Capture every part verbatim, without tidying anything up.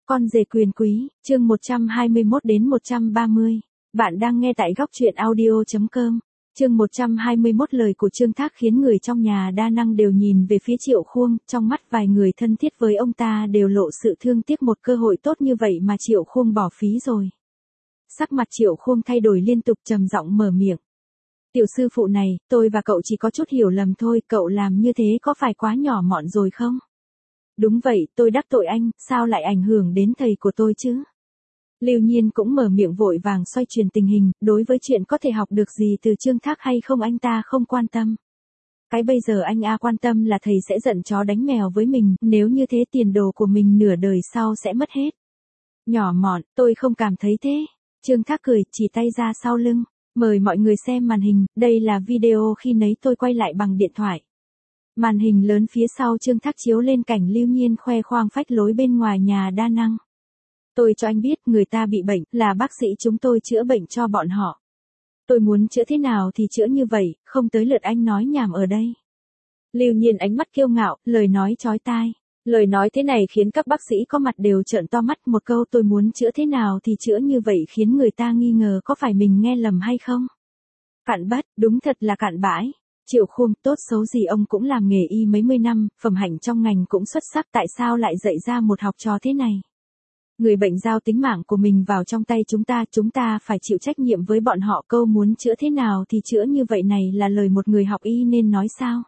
Con rể quyền quý, chương một trăm hai mươi mốt đến một trăm ba mươi. Bạn đang nghe tại góc truyện audio chấm com. Chương một trăm hai mươi mốt lời của Trương Thác khiến người trong nhà đa năng đều nhìn về phía Triệu Khuông, trong mắt vài người thân thiết với ông ta đều lộ sự thương tiếc một cơ hội tốt như vậy mà Triệu Khuông bỏ phí rồi. Sắc mặt Triệu Khuông thay đổi liên tục trầm giọng mở miệng. Tiểu sư phụ này, tôi và cậu chỉ có chút hiểu lầm thôi, cậu làm như thế có phải quá nhỏ mọn rồi không? Đúng vậy, tôi đắc tội anh, sao lại ảnh hưởng đến thầy của tôi chứ? Lưu Nhiên cũng mở miệng vội vàng xoay chuyển tình hình, đối với chuyện có thể học được gì từ Trương Thác hay không anh ta không quan tâm. Cái bây giờ anh A quan tâm là thầy sẽ giận chó đánh mèo với mình, nếu như thế tiền đồ của mình nửa đời sau sẽ mất hết. Nhỏ mọn, tôi không cảm thấy thế. Trương Thác cười, chỉ tay ra sau lưng. Mời mọi người xem màn hình, đây là video khi nấy tôi quay lại bằng điện thoại. Màn hình lớn phía sau Trương Thác chiếu lên cảnh Lưu Nhiên khoe khoang phách lối bên ngoài nhà đa năng. Tôi cho anh biết người ta bị bệnh, là bác sĩ chúng tôi chữa bệnh cho bọn họ. Tôi muốn chữa thế nào thì chữa như vậy, không tới lượt anh nói nhảm ở đây. Lưu Nhiên ánh mắt kiêu ngạo, lời nói chói tai. Lời nói thế này khiến các bác sĩ có mặt đều trợn to mắt, một câu tôi muốn chữa thế nào thì chữa như vậy khiến người ta nghi ngờ có phải mình nghe lầm hay không. Cặn bát, đúng thật là cặn bãi. Triệu Khuông, tốt xấu gì ông cũng làm nghề y mấy mươi năm, phẩm hạnh trong ngành cũng xuất sắc, tại sao lại dạy ra một học trò thế này? Người bệnh giao tính mạng của mình vào trong tay chúng ta, chúng ta phải chịu trách nhiệm với bọn họ, câu muốn chữa thế nào thì chữa như vậy này là lời một người học y nên nói sao?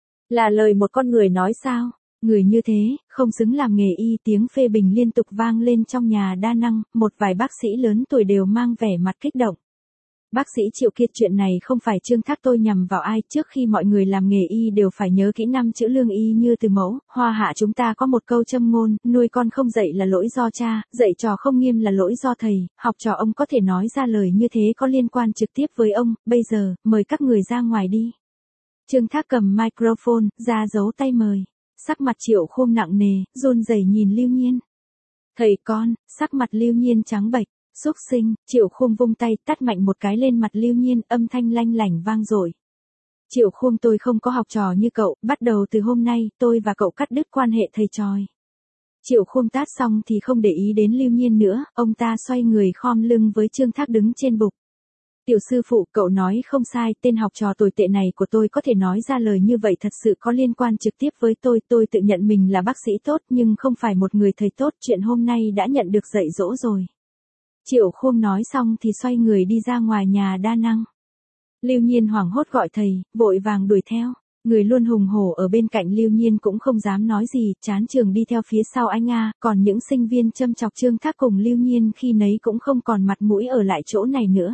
Là lời một con người nói sao? Người như thế, không xứng làm nghề y, tiếng phê bình liên tục vang lên trong nhà đa năng, một vài bác sĩ lớn tuổi đều mang vẻ mặt kích động. Bác sĩ Triệu Kiệt, chuyện này không phải Trương Thác tôi nhằm vào ai, trước khi mọi người làm nghề y đều phải nhớ kỹ năm chữ lương y như từ mẫu, Hoa Hạ chúng ta có một câu châm ngôn, nuôi con không dạy là lỗi do cha, dạy trò không nghiêm là lỗi do thầy, học trò ông có thể nói ra lời như thế có liên quan trực tiếp với ông, bây giờ, mời các người ra ngoài đi. Trương Thác cầm microphone, ra dấu tay mời, sắc mặt Triệu Khuông nặng nề, run rẩy nhìn Lưu Nhiên. Thầy con, sắc mặt Lưu Nhiên trắng bệch. Xúc sinh, Triệu Khuông vung tay tát mạnh một cái lên mặt Lưu Nhiên, âm thanh lanh lảnh vang dội. Triệu Khuông, tôi không có học trò như cậu, bắt đầu từ hôm nay, tôi và cậu cắt đứt quan hệ thầy trò. Triệu Khuông tát xong thì không để ý đến Lưu Nhiên nữa, ông ta xoay người khom lưng với Trương Thác đứng trên bục. Tiểu sư phụ, cậu nói không sai, tên học trò tồi tệ này của tôi có thể nói ra lời như vậy thật sự có liên quan trực tiếp với tôi, tôi tự nhận mình là bác sĩ tốt nhưng không phải một người thầy tốt, chuyện hôm nay đã nhận được dạy dỗ rồi. Triệu Khuông nói xong thì xoay người đi ra ngoài nhà đa năng. Lưu Nhiên hoảng hốt gọi thầy, vội vàng đuổi theo. Người luôn hùng hổ ở bên cạnh Lưu Nhiên cũng không dám nói gì, chán trường đi theo phía sau anh A, còn những sinh viên châm chọc Trương Thác cùng Lưu Nhiên khi nấy cũng không còn mặt mũi ở lại chỗ này nữa.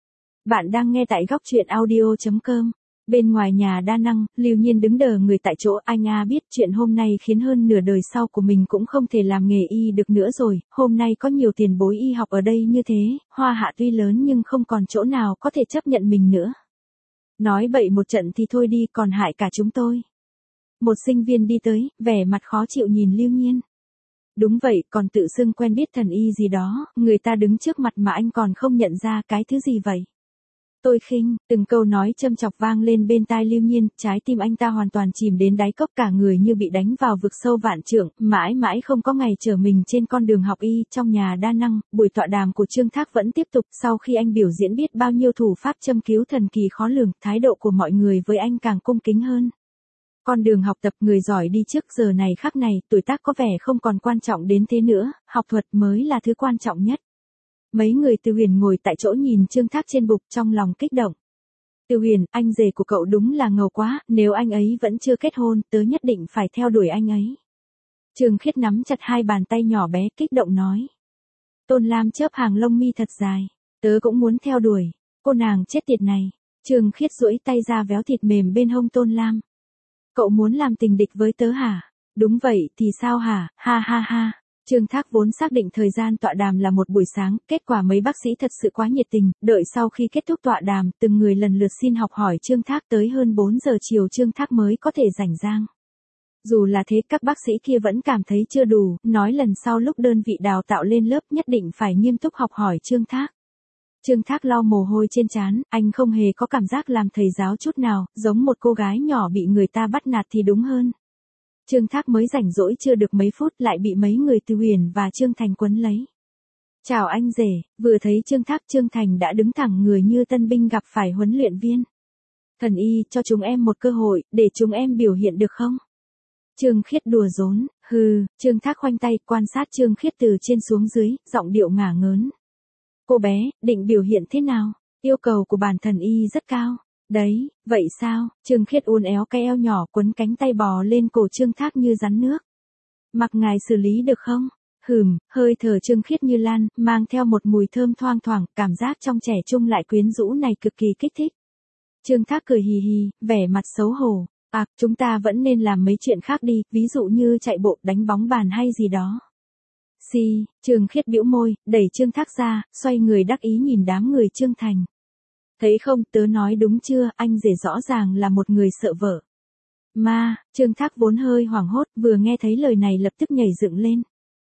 Bạn đang nghe tại góc truyện audio chấm com. Bên ngoài nhà đa năng, Lưu Nhiên đứng đờ người tại chỗ, anh A biết chuyện hôm nay khiến hơn nửa đời sau của mình cũng không thể làm nghề y được nữa rồi, hôm nay có nhiều tiền bối y học ở đây như thế, Hoa Hạ tuy lớn nhưng không còn chỗ nào có thể chấp nhận mình nữa. Nói bậy một trận thì thôi đi, còn hại cả chúng tôi. Một sinh viên đi tới, vẻ mặt khó chịu nhìn Lưu Nhiên. Đúng vậy, còn tự xưng quen biết thần y gì đó, người ta đứng trước mặt mà anh còn không nhận ra, cái thứ gì vậy? Tôi khinh, từng câu nói châm chọc vang lên bên tai Lưu Nhiên, trái tim anh ta hoàn toàn chìm đến đáy cốc, cả người như bị đánh vào vực sâu vạn trượng, mãi mãi không có ngày trở mình trên con đường học y. Trong nhà đa năng, buổi tọa đàm của Trương Thác vẫn tiếp tục, sau khi anh biểu diễn biết bao nhiêu thủ pháp châm cứu thần kỳ khó lường, thái độ của mọi người với anh càng cung kính hơn. Con đường học tập, người giỏi đi trước, giờ này khắc này, tuổi tác có vẻ không còn quan trọng đến thế nữa, học thuật mới là thứ quan trọng nhất. Mấy người Từ Huyền ngồi tại chỗ nhìn Trương Thác trên bục trong lòng kích động. Từ Huyền, anh rể của cậu đúng là ngầu quá, nếu anh ấy vẫn chưa kết hôn, tớ nhất định phải theo đuổi anh ấy. Trương Khiết nắm chặt hai bàn tay nhỏ bé kích động nói. Tôn Lam chớp hàng lông mi thật dài, tớ cũng muốn theo đuổi, cô nàng chết tiệt này. Trương Khiết duỗi tay ra véo thịt mềm bên hông Tôn Lam. Cậu muốn làm tình địch với tớ hả? Đúng vậy, thì sao hả, ha ha ha. Trương Thác vốn xác định thời gian tọa đàm là một buổi sáng, kết quả mấy bác sĩ thật sự quá nhiệt tình, đợi sau khi kết thúc tọa đàm, từng người lần lượt xin học hỏi Trương Thác, tới hơn bốn giờ chiều Trương Thác mới có thể rảnh rang. Dù là thế các bác sĩ kia vẫn cảm thấy chưa đủ, nói lần sau lúc đơn vị đào tạo lên lớp nhất định phải nghiêm túc học hỏi Trương Thác. Trương Thác lau mồ hôi trên trán, anh không hề có cảm giác làm thầy giáo chút nào, giống một cô gái nhỏ bị người ta bắt nạt thì đúng hơn. Trương Thác mới rảnh rỗi chưa được mấy phút lại bị mấy người Từ Huyền và Trương Thành quấn lấy. Chào anh rể, vừa thấy Trương Thác Trương Thành đã đứng thẳng người như tân binh gặp phải huấn luyện viên. Thần y cho chúng em một cơ hội, để chúng em biểu hiện được không? Trương Khiết đùa giỡn, hừ, Trương Thác khoanh tay quan sát Trương Khiết từ trên xuống dưới, giọng điệu ngả ngớn. Cô bé, định biểu hiện thế nào? Yêu cầu của bản thần y rất cao. Đấy, vậy sao? Trương Khiết uốn éo cái eo nhỏ quấn cánh tay bò lên cổ Trương Thác như rắn nước. Mặc ngài xử lý được không? Hừm, hơi thở Trương Khiết như lan, mang theo một mùi thơm thoang thoảng, cảm giác trong trẻ trung lại quyến rũ này cực kỳ kích thích. Trương Thác cười hì hì, vẻ mặt xấu hổ. À, chúng ta vẫn nên làm mấy chuyện khác đi, ví dụ như chạy bộ, đánh bóng bàn hay gì đó. Xì, Trương Khiết bĩu môi, đẩy Trương Thác ra, xoay người đắc ý nhìn đám người Trương Thành. Thấy không, tớ nói đúng chưa, anh rể rõ ràng là một người sợ vợ. Ma, Trương Thác vốn hơi hoảng hốt, vừa nghe thấy lời này lập tức nhảy dựng lên.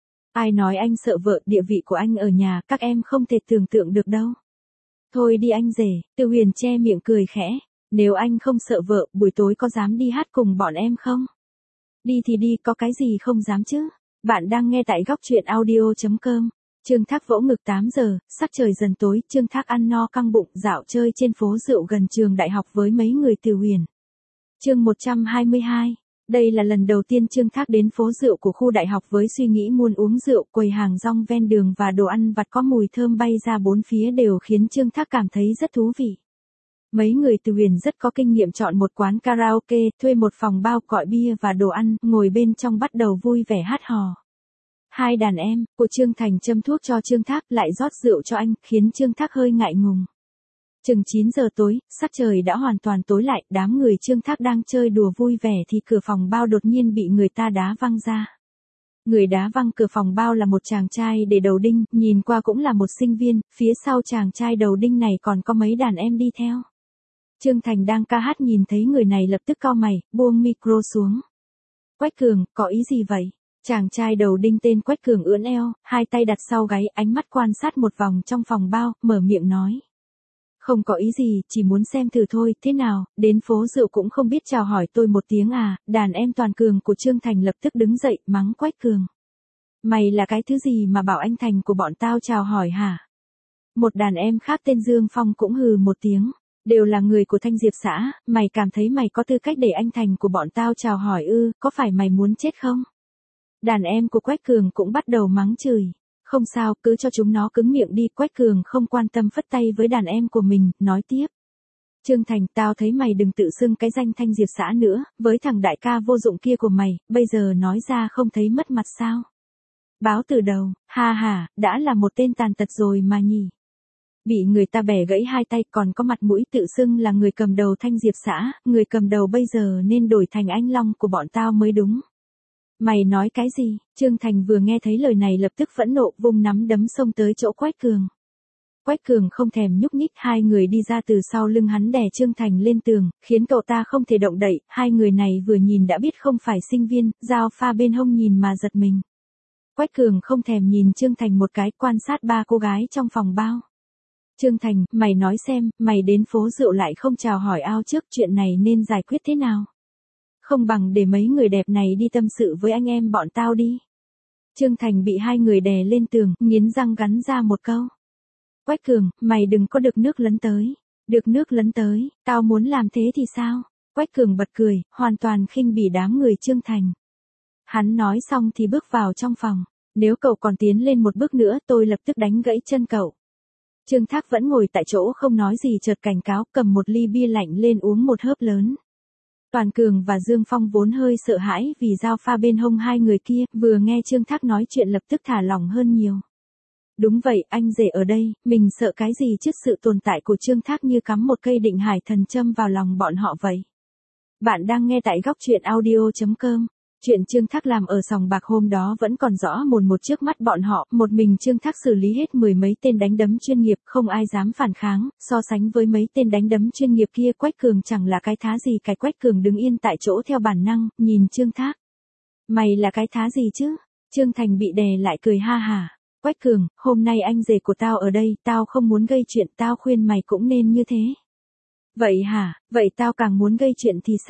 Ai nói anh sợ vợ, địa vị của anh ở nhà, các em không thể tưởng tượng được đâu. Thôi đi anh rể, Từ Huyền che miệng cười khẽ. Nếu anh không sợ vợ, buổi tối có dám đi hát cùng bọn em không? Đi thì đi, có cái gì không dám chứ? Bạn đang nghe tại góc truyện audio chấm com. Trương Thác vỗ ngực tám giờ, sắc trời dần tối, Trương Thác ăn no căng bụng, dạo chơi trên phố rượu gần trường đại học với mấy người Từ Huyền. Chương một trăm hai mươi hai. Đây là lần đầu tiên Trương Thác đến phố rượu của khu đại học với suy nghĩ muốn uống rượu, quầy hàng rong ven đường và đồ ăn vặt có mùi thơm bay ra bốn phía đều khiến Trương Thác cảm thấy rất thú vị. Mấy người Từ Huyền rất có kinh nghiệm chọn một quán karaoke, thuê một phòng bao gọi bia và đồ ăn, ngồi bên trong bắt đầu vui vẻ hát hò. Hai đàn em của Trương Thành châm thuốc cho Trương Thác lại rót rượu cho anh, khiến Trương Thác hơi ngại ngùng. Chừng chín giờ tối, sắc trời đã hoàn toàn tối lại, đám người Trương Thác đang chơi đùa vui vẻ thì cửa phòng bao đột nhiên bị người ta đá văng ra. Người đá văng cửa phòng bao là một chàng trai để đầu đinh, nhìn qua cũng là một sinh viên, phía sau chàng trai đầu đinh này còn có mấy đàn em đi theo. Trương Thành đang ca hát nhìn thấy người này lập tức cau mày, buông micro xuống. Quách Cường, có ý gì vậy? Chàng trai đầu đinh tên Quách Cường ưỡn eo, hai tay đặt sau gáy, ánh mắt quan sát một vòng trong phòng bao, mở miệng nói. Không có ý gì, chỉ muốn xem thử thôi, thế nào, đến phố rượu cũng không biết chào hỏi tôi một tiếng à, đàn em toàn cường của Trương Thành lập tức đứng dậy, mắng Quách Cường. Mày là cái thứ gì mà bảo anh Thành của bọn tao chào hỏi hả? Một đàn em khác tên Dương Phong cũng hừ một tiếng. Đều là người của Thanh Diệp xã, mày cảm thấy mày có tư cách để anh Thành của bọn tao chào hỏi ư, có phải mày muốn chết không? Đàn em của Quách Cường cũng bắt đầu mắng chửi. Không sao, cứ cho chúng nó cứng miệng đi, Quách Cường không quan tâm phất tay với đàn em của mình, nói tiếp. Trương Thành, tao thấy mày đừng tự xưng cái danh Thanh Diệp xã nữa, với thằng đại ca vô dụng kia của mày, bây giờ nói ra không thấy mất mặt sao? Báo từ đầu, ha ha, đã là một tên tàn tật rồi mà nhỉ. Bị người ta bẻ gãy hai tay còn có mặt mũi tự xưng là người cầm đầu Thanh Diệp xã, người cầm đầu bây giờ nên đổi thành anh Long của bọn tao mới đúng. Mày nói cái gì? Trương Thành vừa nghe thấy lời này lập tức phẫn nộ vung nắm đấm xông tới chỗ Quách Cường. Quách Cường không thèm nhúc nhích, hai người đi ra từ sau lưng hắn đè Trương Thành lên tường, khiến cậu ta không thể động đậy, hai người này vừa nhìn đã biết không phải sinh viên, dao pha bên hông nhìn mà giật mình. Quách Cường không thèm nhìn Trương Thành một cái, quan sát ba cô gái trong phòng bao. Trương Thành, mày nói xem, mày đến phố rượu lại không chào hỏi ao trước, chuyện này nên giải quyết thế nào? Không bằng để mấy người đẹp này đi tâm sự với anh em bọn tao đi. Trương Thành bị hai người đè lên tường, nghiến răng gắn ra một câu. Quách Cường, mày đừng có được nước lấn tới. Được nước lấn tới, tao muốn làm thế thì sao? Quách Cường bật cười, hoàn toàn khinh bỉ đám người Trương Thành. Hắn nói xong thì bước vào trong phòng. Nếu cậu còn tiến lên một bước nữa tôi lập tức đánh gãy chân cậu. Trương Thác vẫn ngồi tại chỗ không nói gì chợt cảnh cáo cầm một ly bia lạnh lên uống một hớp lớn. Toàn Cường và Dương Phong vốn hơi sợ hãi vì dao pha bên hông hai người kia, vừa nghe Trương Thác nói chuyện lập tức thả lỏng hơn nhiều. Đúng vậy, anh rể ở đây, mình sợ cái gì chứ sự tồn tại của Trương Thác như cắm một cây định hải thần châm vào lòng bọn họ vậy. Bạn đang nghe tại góc truyện audio chấm com. Chuyện Trương Thác làm ở sòng bạc hôm đó vẫn còn rõ mồn một trước mắt bọn họ, một mình Trương Thác xử lý hết mười mấy tên đánh đấm chuyên nghiệp, không ai dám phản kháng, so sánh với mấy tên đánh đấm chuyên nghiệp kia Quách Cường chẳng là cái thá gì, cái Quách Cường đứng yên tại chỗ theo bản năng, nhìn Trương Thác. Mày là cái thá gì chứ? Trương Thành bị đè lại cười ha hả. Quách Cường, hôm nay anh rể của tao ở đây, tao không muốn gây chuyện, tao khuyên mày cũng nên như thế. Vậy hả, vậy tao càng muốn gây chuyện thì sao?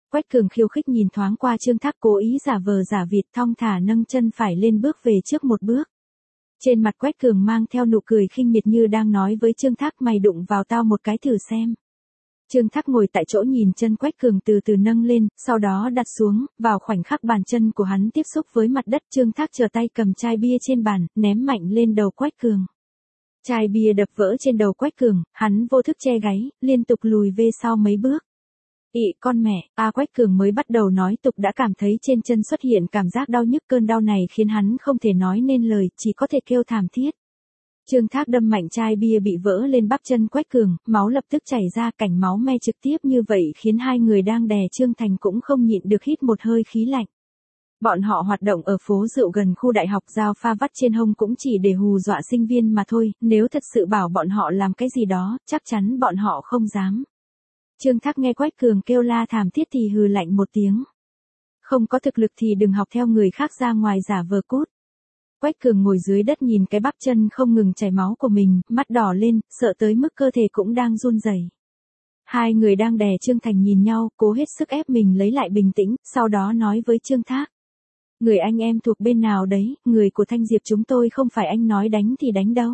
Quách Cường khiêu khích nhìn thoáng qua Trương Thác, cố ý giả vờ giả vịt, thong thả nâng chân phải lên bước về trước một bước. Trên mặt Quách Cường mang theo nụ cười khinh miệt như đang nói với Trương Thác, mày đụng vào tao một cái thử xem. Trương Thác ngồi tại chỗ nhìn chân Quách Cường từ từ nâng lên, sau đó đặt xuống, vào khoảnh khắc bàn chân của hắn tiếp xúc với mặt đất, Trương Thác trở tay cầm chai bia trên bàn, ném mạnh lên đầu Quách Cường. Chai bia đập vỡ trên đầu Quách Cường, hắn vô thức che gáy, liên tục lùi về sau mấy bước. Ị con mẹ, a Quách Cường mới bắt đầu nói tục đã cảm thấy trên chân xuất hiện cảm giác đau nhức, cơn đau này khiến hắn không thể nói nên lời, chỉ có thể kêu thảm thiết. Trương Thác đâm mạnh chai bia bị vỡ lên bắp chân Quách Cường, máu lập tức chảy ra, cảnh máu me trực tiếp như vậy khiến hai người đang đè Trương Thành cũng không nhịn được hít một hơi khí lạnh. Bọn họ hoạt động ở phố rượu gần khu đại học, dao pha vắt trên hông cũng chỉ để hù dọa sinh viên mà thôi, nếu thật sự bảo bọn họ làm cái gì đó, chắc chắn bọn họ không dám. Trương Thác nghe Quách Cường kêu la thảm thiết thì hừ lạnh một tiếng. Không có thực lực thì đừng học theo người khác, ra ngoài giả vờ cút. Quách Cường ngồi dưới đất nhìn cái bắp chân không ngừng chảy máu của mình, mắt đỏ lên, sợ tới mức cơ thể cũng đang run rẩy. Hai người đang đè Trương Thành nhìn nhau, cố hết sức ép mình lấy lại bình tĩnh, sau đó nói với Trương Thác. Người anh em thuộc bên nào đấy, người của Thanh Diệp chúng tôi không phải anh nói đánh thì đánh đâu.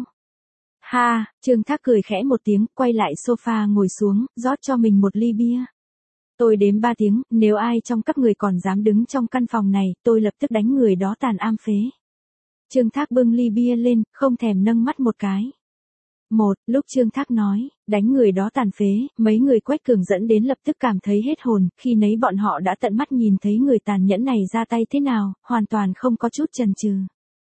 Ha, Trương Thác cười khẽ một tiếng, quay lại sofa ngồi xuống, rót cho mình một ly bia. Tôi đếm ba tiếng, nếu ai trong các người còn dám đứng trong căn phòng này, tôi lập tức đánh người đó tàn am phế. Trương Thác bưng ly bia lên, không thèm nâng mắt một cái. Một, lúc Trương Thác nói, đánh người đó tàn phế, mấy người Quách Cường dẫn đến lập tức cảm thấy hết hồn, khi nấy bọn họ đã tận mắt nhìn thấy người tàn nhẫn này ra tay thế nào, hoàn toàn không có chút chần chừ.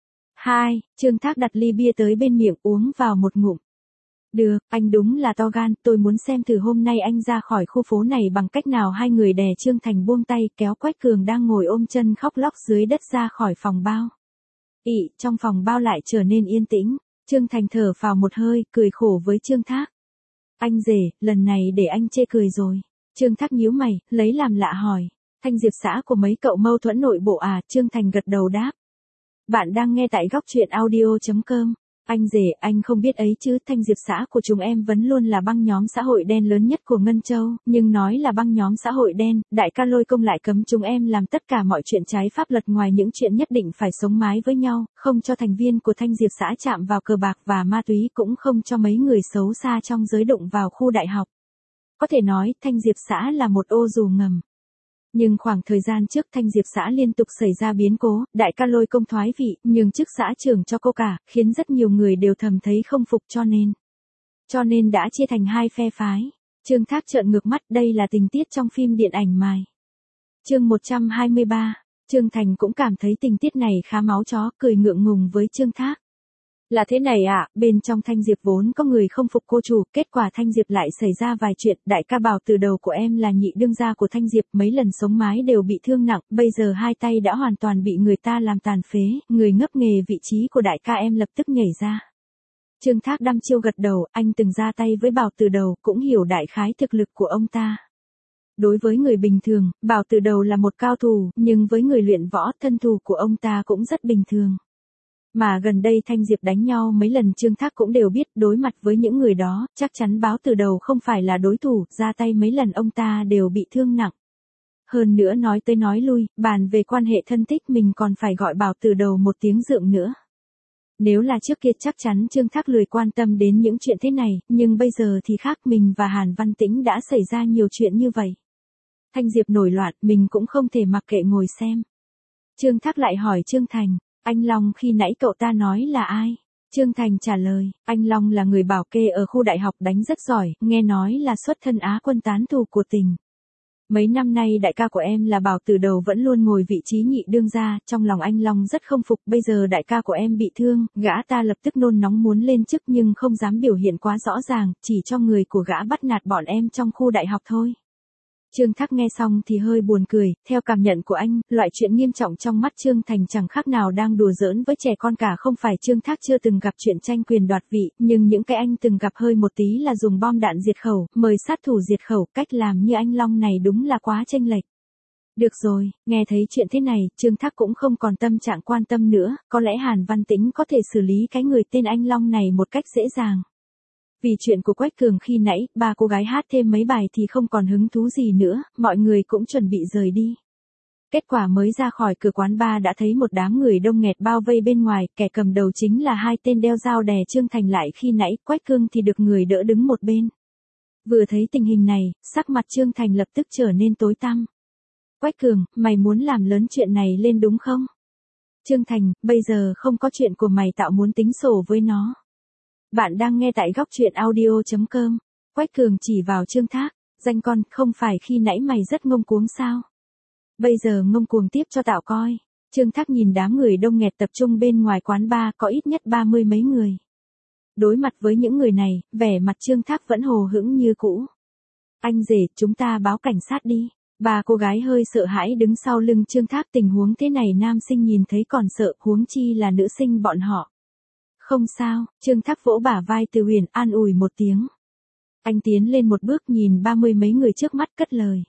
Hai, Trương Thác đặt ly bia tới bên miệng uống vào một ngụm. Được, anh đúng là to gan, tôi muốn xem thử hôm nay anh ra khỏi khu phố này bằng cách nào. Hai người đè Trương Thành buông tay, kéo Quách Cường đang ngồi ôm chân khóc lóc dưới đất ra khỏi phòng bao. Ị, trong phòng bao lại trở nên yên tĩnh, Trương Thành thở phào một hơi, cười khổ với Trương Thác. Anh rể, lần này để anh chê cười rồi. Trương Thác nhíu mày, lấy làm lạ hỏi. Thanh Diệp xã của mấy cậu mâu thuẫn nội bộ à? Trương Thành gật đầu đáp. Bạn đang nghe tại góc truyện audio chấm com. Anh rể, anh không biết ấy chứ, Thanh Diệp xã của chúng em vẫn luôn là băng nhóm xã hội đen lớn nhất của Ngân Châu, nhưng nói là băng nhóm xã hội đen, đại ca Lôi Công lại cấm chúng em làm tất cả mọi chuyện trái pháp luật, ngoài những chuyện nhất định phải sống mái với nhau, không cho thành viên của Thanh Diệp xã chạm vào cờ bạc và ma túy, cũng không cho mấy người xấu xa trong giới đụng vào khu đại học. Có thể nói, Thanh Diệp xã là một ô dù ngầm. Nhưng khoảng thời gian trước Thanh Diệp xã liên tục xảy ra biến cố, đại ca Lôi Công thoái vị, nhường chức xã trưởng cho cô cả, khiến rất nhiều người đều thầm thấy không phục cho nên. Cho nên đã chia thành hai phe phái. Trương Thác trợn ngược mắt, đây là tình tiết trong phim điện ảnh Mài. Chương một trăm hai mươi ba, Trương Thành cũng cảm thấy tình tiết này khá máu chó, cười ngượng ngùng với Trương Thác. Là thế này ạ, à, bên trong Thanh Diệp vốn có người không phục cô chủ, kết quả Thanh Diệp lại xảy ra vài chuyện, đại ca Bảo từ đầu của em là nhị đương gia của Thanh Diệp, mấy lần sống mái đều bị thương nặng, bây giờ hai tay đã hoàn toàn bị người ta làm tàn phế, người ngấp nghề vị trí của đại ca em lập tức nhảy ra. Trương Thác đăm chiêu gật đầu, anh từng ra tay với Bảo từ đầu, cũng hiểu đại khái thực lực của ông ta. Đối với người bình thường, Bảo từ đầu là một cao thủ, nhưng với người luyện võ, thân thủ của ông ta cũng rất bình thường. Mà gần đây Thanh Diệp đánh nhau mấy lần, Trương Thác cũng đều biết, đối mặt với những người đó, chắc chắn Báo từ đầu không phải là đối thủ, ra tay mấy lần ông ta đều bị thương nặng. Hơn nữa nói tới nói lui, bàn về quan hệ thân thích mình còn phải gọi Bảo từ đầu một tiếng dượng nữa. Nếu là trước kia chắc chắn Trương Thác lười quan tâm đến những chuyện thế này, nhưng bây giờ thì khác, mình và Hàn Văn Tĩnh đã xảy ra nhiều chuyện như vậy. Thanh Diệp nổi loạn, mình cũng không thể mặc kệ ngồi xem. Trương Thác lại hỏi Trương Thành. Anh Long khi nãy cậu ta nói là ai? Trương Thành trả lời, anh Long là người bảo kê ở khu đại học, đánh rất giỏi, nghe nói là xuất thân Á quân tán thù của tỉnh. Mấy năm nay đại ca của em là Bảo từ đầu vẫn luôn ngồi vị trí nhị đương gia, trong lòng anh Long rất không phục, bây giờ đại ca của em bị thương, gã ta lập tức nôn nóng muốn lên chức nhưng không dám biểu hiện quá rõ ràng, chỉ cho người của gã bắt nạt bọn em trong khu đại học thôi. Trương Thác nghe xong thì hơi buồn cười, theo cảm nhận của anh, loại chuyện nghiêm trọng trong mắt Trương Thành chẳng khác nào đang đùa giỡn với trẻ con cả. Không phải Trương Thác chưa từng gặp chuyện tranh quyền đoạt vị, nhưng những cái anh từng gặp hơi một tí là dùng bom đạn diệt khẩu, mời sát thủ diệt khẩu, cách làm như anh Long này đúng là quá chênh lệch. Được rồi, nghe thấy chuyện thế này, Trương Thác cũng không còn tâm trạng quan tâm nữa, có lẽ Hàn Văn Tĩnh có thể xử lý cái người tên anh Long này một cách dễ dàng. Vì chuyện của Quách Cường khi nãy, ba cô gái hát thêm mấy bài thì không còn hứng thú gì nữa, mọi người cũng chuẩn bị rời đi. Kết quả mới ra khỏi cửa quán bar đã thấy một đám người đông nghẹt bao vây bên ngoài, kẻ cầm đầu chính là hai tên đeo dao đè Trương Thành lại khi nãy, Quách Cường thì được người đỡ đứng một bên. Vừa thấy tình hình này, sắc mặt Trương Thành lập tức trở nên tối tăm. Quách Cường, mày muốn làm lớn chuyện này lên đúng không? Trương Thành, bây giờ không có chuyện của mày tạo muốn tính sổ với nó. Bạn đang nghe tại góc truyện audio chấm com. Quách Cường chỉ vào Trương Thác, danh con, không phải khi nãy mày rất ngông cuống sao? Bây giờ ngông cuồng tiếp cho tao coi. Trương Thác nhìn đám người đông nghẹt tập trung bên ngoài quán bar có ít nhất ba mươi mấy người. Đối mặt với những người này, vẻ mặt Trương Thác vẫn hồ hững như cũ. Anh rể, chúng ta báo cảnh sát đi. Ba cô gái hơi sợ hãi đứng sau lưng Trương Thác, tình huống thế này nam sinh nhìn thấy còn sợ, huống chi là nữ sinh bọn họ. Không sao, Trương Thác vỗ bả vai Từ Huyền an ủi một tiếng. Anh tiến lên một bước nhìn ba mươi mấy người trước mắt cất lời.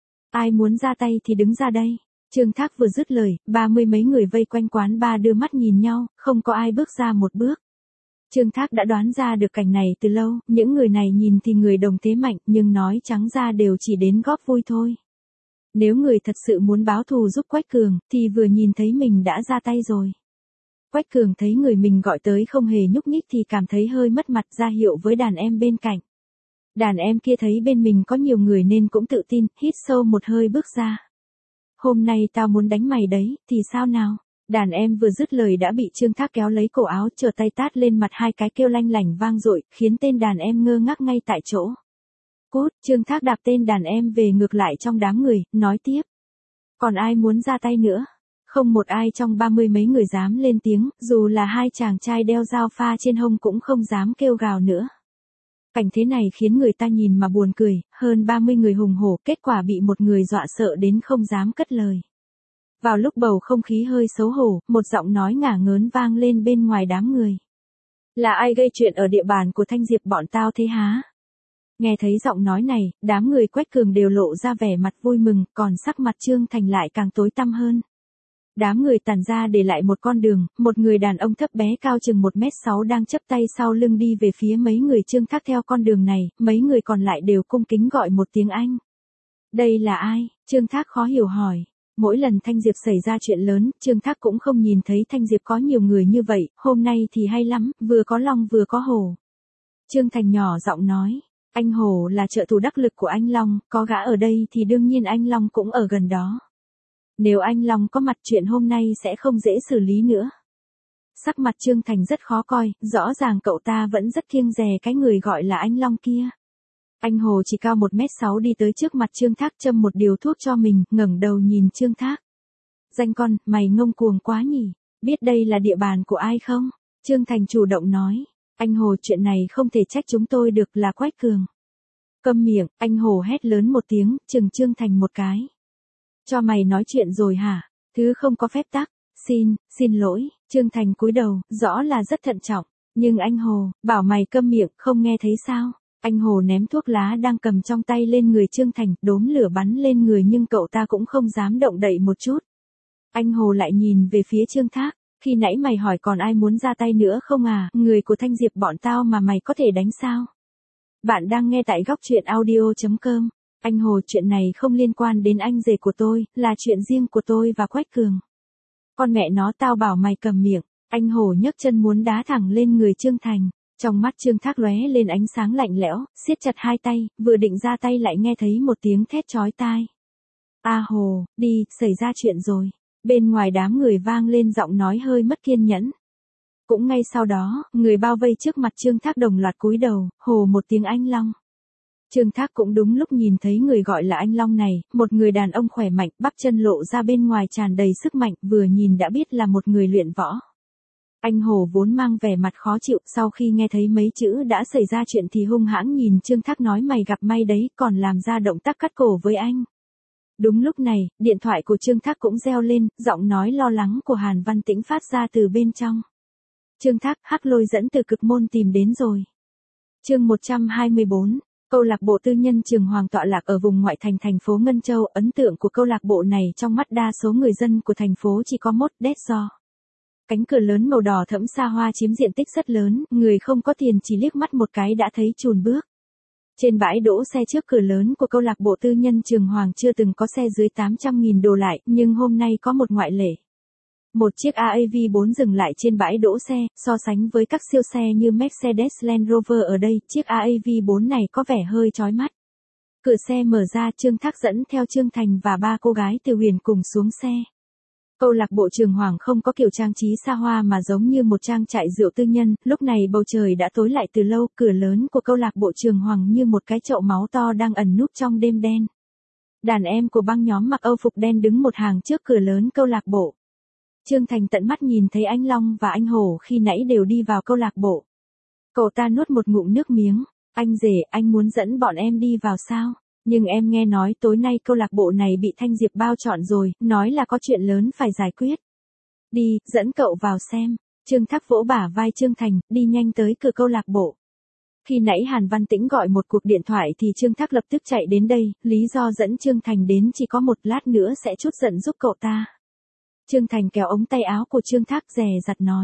Ai muốn ra tay thì đứng ra đây. Trương Thác vừa dứt lời, ba mươi mấy người vây quanh quán bar đưa mắt nhìn nhau, không có ai bước ra một bước. Trương Thác đã đoán ra được cảnh này từ lâu, những người này nhìn thì người đồng thế mạnh nhưng nói trắng ra đều chỉ đến góp vui thôi. Nếu người thật sự muốn báo thù giúp Quách Cường, thì vừa nhìn thấy mình đã ra tay rồi. Quách Cường thấy người mình gọi tới không hề nhúc nhích thì cảm thấy hơi mất mặt, ra hiệu với đàn em bên cạnh. Đàn em kia thấy bên mình có nhiều người nên cũng tự tin, hít sâu một hơi bước ra. Hôm nay tao muốn đánh mày đấy, thì sao nào? Đàn em vừa dứt lời đã bị Trương Thác kéo lấy cổ áo, trở tay tát lên mặt hai cái kêu lanh lảnh vang dội, khiến tên đàn em ngơ ngác ngay tại chỗ. Cút, Trương Thác đạp tên đàn em về ngược lại trong đám người, nói tiếp. Còn ai muốn ra tay nữa? Không một ai trong ba mươi mấy người dám lên tiếng, dù là hai chàng trai đeo dao pha trên hông cũng không dám kêu gào nữa. Cảnh thế này khiến người ta nhìn mà buồn cười, hơn ba mươi người hùng hổ, kết quả bị một người dọa sợ đến không dám cất lời. Vào lúc bầu không khí hơi xấu hổ, một giọng nói ngả ngớn vang lên bên ngoài đám người. Là ai gây chuyện ở địa bàn của Thanh Diệp bọn tao thế hả? Nghe thấy giọng nói này, đám người Quách Cường đều lộ ra vẻ mặt vui mừng, còn sắc mặt Trương Thành lại càng tối tăm hơn. Đám người tản ra để lại một con đường, một người đàn ông thấp bé cao chừng một mét sáu đang chấp tay sau lưng đi về phía mấy người Trương Thác theo con đường này, mấy người còn lại đều cung kính gọi một tiếng anh. Đây là ai? Trương Thác khó hiểu hỏi. Mỗi lần Thanh Diệp xảy ra chuyện lớn, Trương Thác cũng không nhìn thấy Thanh Diệp có nhiều người như vậy, hôm nay thì hay lắm, vừa có Long vừa có Hổ. Trương Thành nhỏ giọng nói, anh Hổ là trợ thủ đắc lực của anh Long, có gã ở đây thì đương nhiên anh Long cũng ở gần đó. Nếu anh Long có mặt chuyện hôm nay sẽ không dễ xử lý nữa. Sắc mặt Trương Thành rất khó coi, rõ ràng cậu ta vẫn rất kiêng dè cái người gọi là anh Long kia. Anh Hồ chỉ cao một mét sáu đi tới trước mặt Trương Thác châm một điều thuốc cho mình, ngẩng đầu nhìn Trương Thác. Danh con, mày ngông cuồng quá nhỉ, biết đây là địa bàn của ai không? Trương Thành chủ động nói, anh Hồ chuyện này không thể trách chúng tôi được, là Quách Cường. Câm miệng, anh Hồ hét lớn một tiếng, chừng Trương Thành một cái. Cho mày nói chuyện rồi hả? Thứ không có phép tắc, xin, xin lỗi, Trương Thành cúi đầu, rõ là rất thận trọng, nhưng anh Hồ, bảo mày câm miệng, không nghe thấy sao? Anh Hồ ném thuốc lá đang cầm trong tay lên người Trương Thành, đốm lửa bắn lên người nhưng cậu ta cũng không dám động đậy một chút. Anh Hồ lại nhìn về phía Trương Thác, khi nãy mày hỏi còn ai muốn ra tay nữa không à, người của Thanh Diệp bọn tao mà mày có thể đánh sao? Bạn đang nghe tại góc truyện audio chấm com. Anh Hồ, chuyện này không liên quan đến anh rể của tôi, là chuyện riêng của tôi và Quách Cường. Con mẹ nó, tao bảo mày cầm miệng. Anh Hồ nhấc chân muốn đá thẳng lên người Trương Thành. Trong mắt Trương Thác lóe lên ánh sáng lạnh lẽo, siết chặt hai tay, vừa định ra tay lại nghe thấy một tiếng thét chói tai. A Hồ, đi, xảy ra chuyện rồi. Bên ngoài đám người vang lên giọng nói hơi mất kiên nhẫn. Cũng ngay sau đó, người bao vây trước mặt Trương Thác đồng loạt cúi đầu, hồ một tiếng anh Long. Trương Thác cũng đúng lúc nhìn thấy người gọi là anh Long này, một người đàn ông khỏe mạnh, bắp chân lộ ra bên ngoài tràn đầy sức mạnh, vừa nhìn đã biết là một người luyện võ. Anh Hồ vốn mang vẻ mặt khó chịu, sau khi nghe thấy mấy chữ đã xảy ra chuyện thì hung hãng nhìn Trương Thác nói mày gặp may đấy, còn làm ra động tác cắt cổ với anh. Đúng lúc này, điện thoại của Trương Thác cũng reo lên, giọng nói lo lắng của Hàn Văn Tĩnh phát ra từ bên trong. Trương Thác, Hắc Lôi dẫn từ Cực Môn tìm đến rồi. Chương một trăm hai mươi bốn. Câu lạc bộ tư nhân Trường Hoàng tọa lạc ở vùng ngoại thành thành phố Ngân Châu, ấn tượng của câu lạc bộ này trong mắt đa số người dân của thành phố chỉ có một đét do. Cánh cửa lớn màu đỏ thẫm xa hoa chiếm diện tích rất lớn, người không có tiền chỉ liếc mắt một cái đã thấy chùn bước. Trên bãi đỗ xe trước cửa lớn của câu lạc bộ tư nhân Trường Hoàng chưa từng có xe dưới tám trăm nghìn đổ lại, nhưng hôm nay có một ngoại lệ. Một chiếc a a vê bốn dừng lại trên bãi đỗ xe, so sánh với các siêu xe như Mercedes-Land Rover ở đây, chiếc a a vê bốn này có vẻ hơi chói mắt. Cửa xe mở ra, Trương Thác dẫn theo Trương Thành và ba cô gái từ Huyền cùng xuống xe. Câu lạc bộ Trường Hoàng không có kiểu trang trí xa hoa mà giống như một trang trại rượu tư nhân, lúc này bầu trời đã tối lại từ lâu, cửa lớn của câu lạc bộ Trường Hoàng như một cái chậu máu to đang ẩn núp trong đêm đen. Đàn em của băng nhóm mặc âu phục đen đứng một hàng trước cửa lớn câu lạc bộ. Trương Thành tận mắt nhìn thấy anh Long và anh Hổ khi nãy đều đi vào câu lạc bộ. Cậu ta nuốt một ngụm nước miếng, anh rể, anh muốn dẫn bọn em đi vào sao? Nhưng em nghe nói tối nay câu lạc bộ này bị Thanh Diệp bao trọn rồi, nói là có chuyện lớn phải giải quyết. Đi, dẫn cậu vào xem. Trương Thác vỗ bả vai Trương Thành, đi nhanh tới cửa câu lạc bộ. Khi nãy Hàn Văn Tĩnh gọi một cuộc điện thoại thì Trương Thác lập tức chạy đến đây, lý do dẫn Trương Thành đến chỉ có một lát nữa sẽ chút giận giúp cậu ta. Trương Thành kéo ống tay áo của Trương Thác dè dặt nói.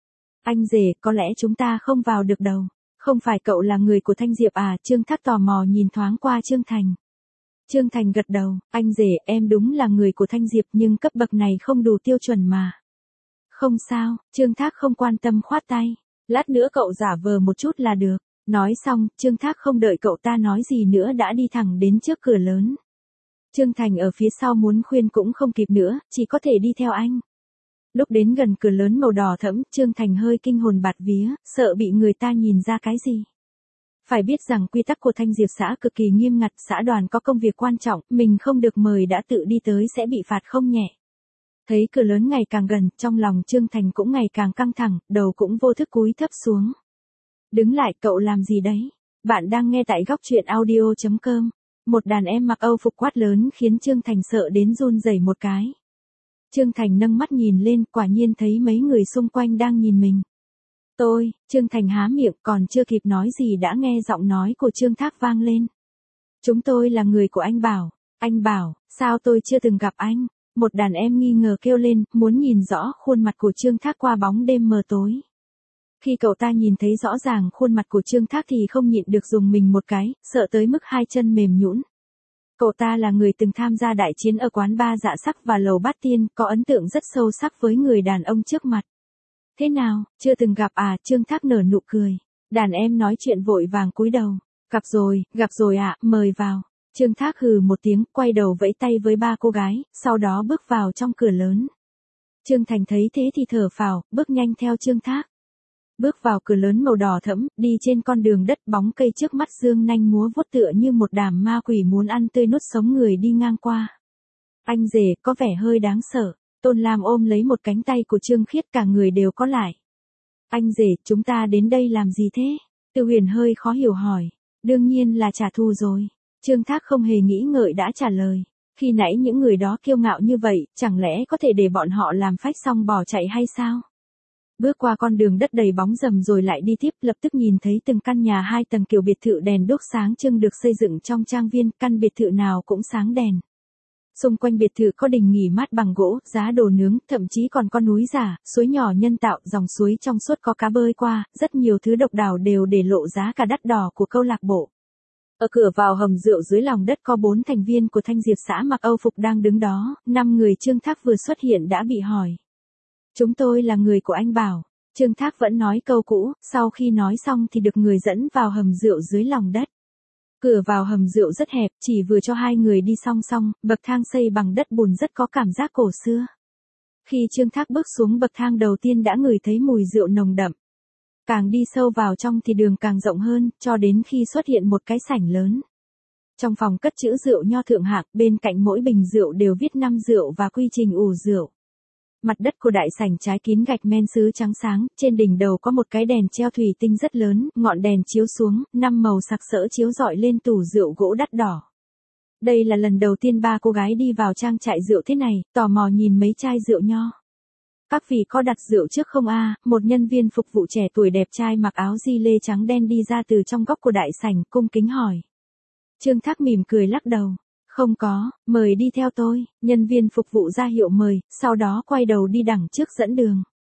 Anh rể, có lẽ chúng ta không vào được đâu. Không phải cậu là người của Thanh Diệp à? Trương Thác tò mò nhìn thoáng qua Trương Thành. Trương Thành gật đầu, anh rể, em đúng là người của Thanh Diệp nhưng cấp bậc này không đủ tiêu chuẩn mà. Không sao, Trương Thác không quan tâm khoát tay. Lát nữa cậu giả vờ một chút là được. Nói xong, Trương Thác không đợi cậu ta nói gì nữa đã đi thẳng đến trước cửa lớn. Trương Thành ở phía sau muốn khuyên cũng không kịp nữa, chỉ có thể đi theo anh. Lúc đến gần cửa lớn màu đỏ thẫm, Trương Thành hơi kinh hồn bạt vía, sợ bị người ta nhìn ra cái gì. Phải biết rằng quy tắc của Thanh Diệp xã cực kỳ nghiêm ngặt, xã đoàn có công việc quan trọng, mình không được mời đã tự đi tới sẽ bị phạt không nhẹ. Thấy cửa lớn ngày càng gần, trong lòng Trương Thành cũng ngày càng căng thẳng, đầu cũng vô thức cúi thấp xuống. Đứng lại, cậu làm gì đấy? Bạn đang nghe tại góc truyện audio chấm com. Một đàn em mặc âu phục quát lớn khiến Trương Thành sợ đến run rẩy một cái. Trương Thành nâng mắt nhìn lên, quả nhiên thấy mấy người xung quanh đang nhìn mình. Tôi, Trương Thành há miệng còn chưa kịp nói gì đã nghe giọng nói của Trương Thác vang lên. Chúng tôi là người của anh Bảo. Anh Bảo, sao tôi chưa từng gặp anh? Một đàn em nghi ngờ kêu lên, muốn nhìn rõ khuôn mặt của Trương Thác qua bóng đêm mờ tối. Khi cậu ta nhìn thấy rõ ràng khuôn mặt của Trương Thác thì không nhịn được dùng mình một cái, sợ tới mức hai chân mềm nhũn. Cậu ta là người từng tham gia đại chiến ở quán bar Dạ Sắc và lầu Bát Tiên, có ấn tượng rất sâu sắc với người đàn ông trước mặt. Thế nào, chưa từng gặp à? Trương Thác nở nụ cười. Đàn em nói chuyện vội vàng cúi đầu. Gặp rồi, gặp rồi ạ, à, mời vào. Trương Thác hừ một tiếng, quay đầu vẫy tay với ba cô gái, sau đó bước vào trong cửa lớn. Trương Thành thấy thế thì thở phào, bước nhanh theo Trương Thác. Bước vào cửa lớn màu đỏ thẫm, đi trên con đường đất, bóng cây trước mắt dương nanh múa vuốt tựa như một đám ma quỷ muốn ăn tươi nuốt sống người đi ngang qua. Anh rể, có vẻ hơi đáng sợ. Tôn Lam ôm lấy một cánh tay của Trương Khiết, cả người đều có lại. Anh rể, chúng ta đến đây làm gì thế? Tư Huyền hơi khó hiểu hỏi. Đương nhiên là trả thù rồi. Trương Thác không hề nghĩ ngợi đã trả lời. Khi nãy những người đó kiêu ngạo như vậy, chẳng lẽ có thể để bọn họ làm phách xong bỏ chạy hay sao? Bước qua con đường đất đầy bóng rầm rồi lại đi tiếp, lập tức nhìn thấy từng căn nhà hai tầng kiểu biệt thự đèn đuốc sáng trưng được xây dựng trong trang viên, căn biệt thự nào cũng sáng đèn. Xung quanh biệt thự có đình nghỉ mát bằng gỗ, giá đồ nướng, thậm chí còn có núi giả, suối nhỏ nhân tạo, dòng suối trong suốt có cá bơi qua, rất nhiều thứ độc đáo đều để lộ giá cả đắt đỏ của câu lạc bộ. Ở cửa vào hầm rượu dưới lòng đất có bốn thành viên của Thanh Diệp xã mặc âu phục đang đứng đó, năm người Trương Thác vừa xuất hiện đã bị hỏi. Chúng tôi là người của anh Bảo. Trương Thác vẫn nói câu cũ, sau khi nói xong thì được người dẫn vào hầm rượu dưới lòng đất. Cửa vào hầm rượu rất hẹp, chỉ vừa cho hai người đi song song, bậc thang xây bằng đất bùn rất có cảm giác cổ xưa. Khi Trương Thác bước xuống bậc thang đầu tiên đã ngửi thấy mùi rượu nồng đậm. Càng đi sâu vào trong thì đường càng rộng hơn, cho đến khi xuất hiện một cái sảnh lớn. Trong phòng cất trữ rượu nho thượng hạng, bên cạnh mỗi bình rượu đều viết năm rượu và quy trình ủ rượu. Mặt đất của đại sảnh trái kín gạch men sứ trắng sáng, trên đỉnh đầu có một cái đèn treo thủy tinh rất lớn, ngọn đèn chiếu xuống, năm màu sặc sỡ chiếu rọi lên tủ rượu gỗ đắt đỏ. Đây là lần đầu tiên ba cô gái đi vào trang trại rượu thế này, tò mò nhìn mấy chai rượu nho. Các vị có đặt rượu trước không a? Một nhân viên phục vụ trẻ tuổi đẹp trai mặc áo gi lê trắng đen đi ra từ trong góc của đại sảnh, cung kính hỏi. Trương Thác mỉm cười lắc đầu. Không có, mời đi theo tôi, nhân viên phục vụ ra hiệu mời, sau đó quay đầu đi đằng trước dẫn đường.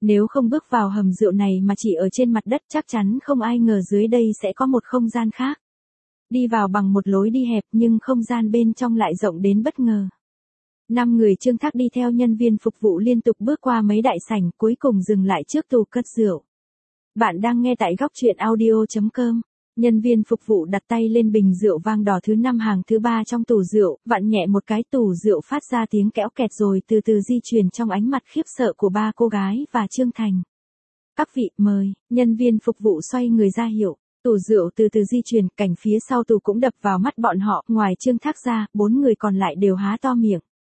Nếu không bước vào hầm rượu này mà chỉ ở trên mặt đất chắc chắn không ai ngờ dưới đây sẽ có một không gian khác. Đi vào bằng một lối đi hẹp nhưng không gian bên trong lại rộng đến bất ngờ. Năm người Trương Thác đi theo nhân viên phục vụ liên tục bước qua mấy đại sảnh cuối cùng dừng lại trước tủ cất rượu. Bạn đang nghe tại góc truyện audio chấm com. Nhân viên phục vụ đặt tay lên bình rượu vang đỏ thứ năm hàng thứ ba trong tủ rượu, vặn nhẹ một cái tủ rượu phát ra tiếng kẽo kẹt rồi từ từ di chuyển trong ánh mặt khiếp sợ của ba cô gái và Trương Thành. Các vị, mời, nhân viên phục vụ xoay người ra hiệu. Tủ rượu từ từ di chuyển, cảnh phía sau tủ cũng đập vào mắt bọn họ, ngoài Trương Thác ra, bốn người còn lại đều há to miệng.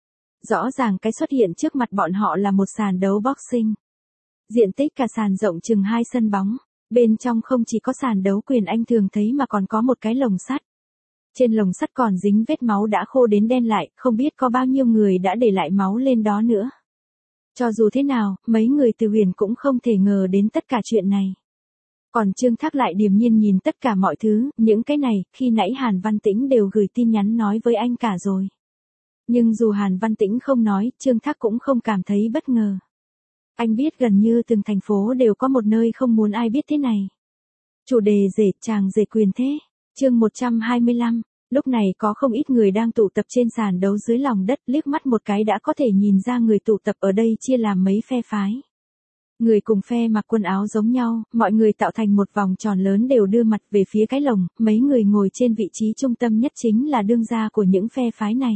Rõ ràng cái xuất hiện trước mặt bọn họ là một sàn đấu boxing. Diện tích cả sàn rộng chừng hai sân bóng, bên trong không chỉ có sàn đấu quyền anh thường thấy mà còn có một cái lồng sắt. Trên lồng sắt còn dính vết máu đã khô đến đen lại, không biết có bao nhiêu người đã để lại máu lên đó nữa. Cho dù thế nào, mấy người từ Huyền cũng không thể ngờ đến tất cả chuyện này. Còn Trương Thác lại điềm nhiên nhìn tất cả mọi thứ, những cái này, khi nãy Hàn Văn Tĩnh đều gửi tin nhắn nói với anh cả rồi. Nhưng dù Hàn Văn Tĩnh không nói, Trương Thác cũng không cảm thấy bất ngờ. Anh biết gần như từng thành phố đều có một nơi không muốn ai biết thế này. Chủ đề rể chàng rể quyền thế. Chương một trăm hai mươi lăm, lúc này có không ít người đang tụ tập trên sàn đấu dưới lòng đất, liếc mắt một cái đã có thể nhìn ra người tụ tập ở đây chia làm mấy phe phái. Người cùng phe mặc quần áo giống nhau, mọi người tạo thành một vòng tròn lớn đều đưa mặt về phía cái lồng, mấy người ngồi trên vị trí trung tâm nhất chính là đương gia của những phe phái này.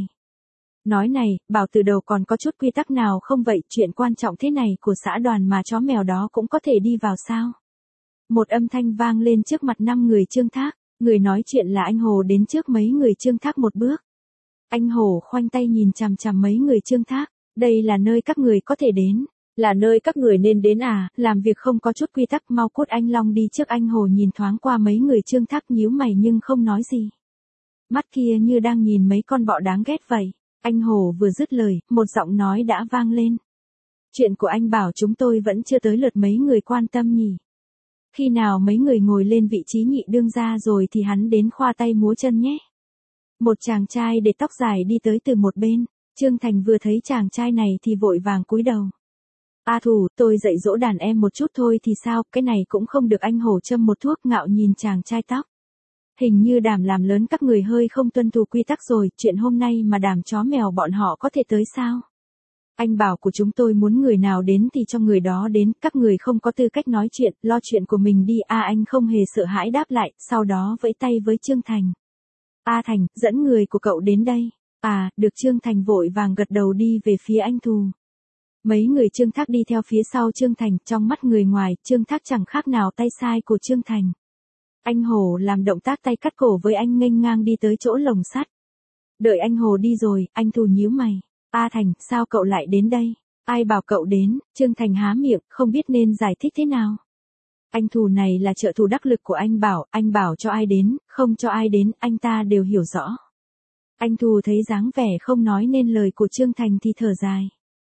Nói này, bảo từ đầu còn có chút quy tắc nào không vậy, chuyện quan trọng thế này của xã đoàn mà chó mèo đó cũng có thể đi vào sao? Một âm thanh vang lên trước mặt năm người Trương Thác, người nói chuyện là anh Hồ đến trước mấy người Trương Thác một bước. Anh Hồ khoanh tay nhìn chằm chằm mấy người Trương Thác, đây là nơi các người có thể đến, là nơi các người nên đến à, làm việc không có chút quy tắc, mau cút. Anh Long đi trước. Anh Hồ nhìn thoáng qua mấy người Trương Thác nhíu mày nhưng không nói gì. Mắt kia như đang nhìn mấy con bọ đáng ghét vậy. Anh Hồ vừa dứt lời, một giọng nói đã vang lên. Chuyện của anh Bảo chúng tôi vẫn chưa tới lượt mấy người quan tâm nhỉ. Khi nào mấy người ngồi lên vị trí nhị đương gia rồi thì hắn đến khoa tay múa chân nhé. Một chàng trai để tóc dài đi tới từ một bên, Trương Thành vừa thấy chàng trai này thì vội vàng cúi đầu. A Thủ, tôi dạy dỗ đàn em một chút thôi thì sao, cái này cũng không được. Anh Hồ châm một thuốc ngạo nhìn chàng trai tóc. Hình như Đàm làm lớn các người hơi không tuân thủ quy tắc rồi, chuyện hôm nay mà Đàm chó mèo bọn họ có thể tới sao? Anh Bảo của chúng tôi muốn người nào đến thì cho người đó đến, các người không có tư cách nói chuyện, lo chuyện của mình đi. A anh không hề sợ hãi đáp lại, sau đó vẫy tay với Trương Thành. A Thành, dẫn người của cậu đến đây. À, được. Trương Thành vội vàng gật đầu đi về phía anh Thù. Mấy người Trương Thác đi theo phía sau Trương Thành, trong mắt người ngoài, Trương Thác chẳng khác nào tay sai của Trương Thành. Anh Hồ làm động tác tay cắt cổ với anh nghênh ngang đi tới chỗ lồng sắt. Đợi anh Hồ đi rồi, anh Thù nhíu mày. A Thành, sao cậu lại đến đây? Ai bảo cậu đến? Trương Thành há miệng, không biết nên giải thích thế nào. Anh Thù này là trợ thủ đắc lực của anh Bảo, anh Bảo cho ai đến, không cho ai đến, anh ta đều hiểu rõ. Anh Thù thấy dáng vẻ không nói nên lời của Trương Thành thì thở dài.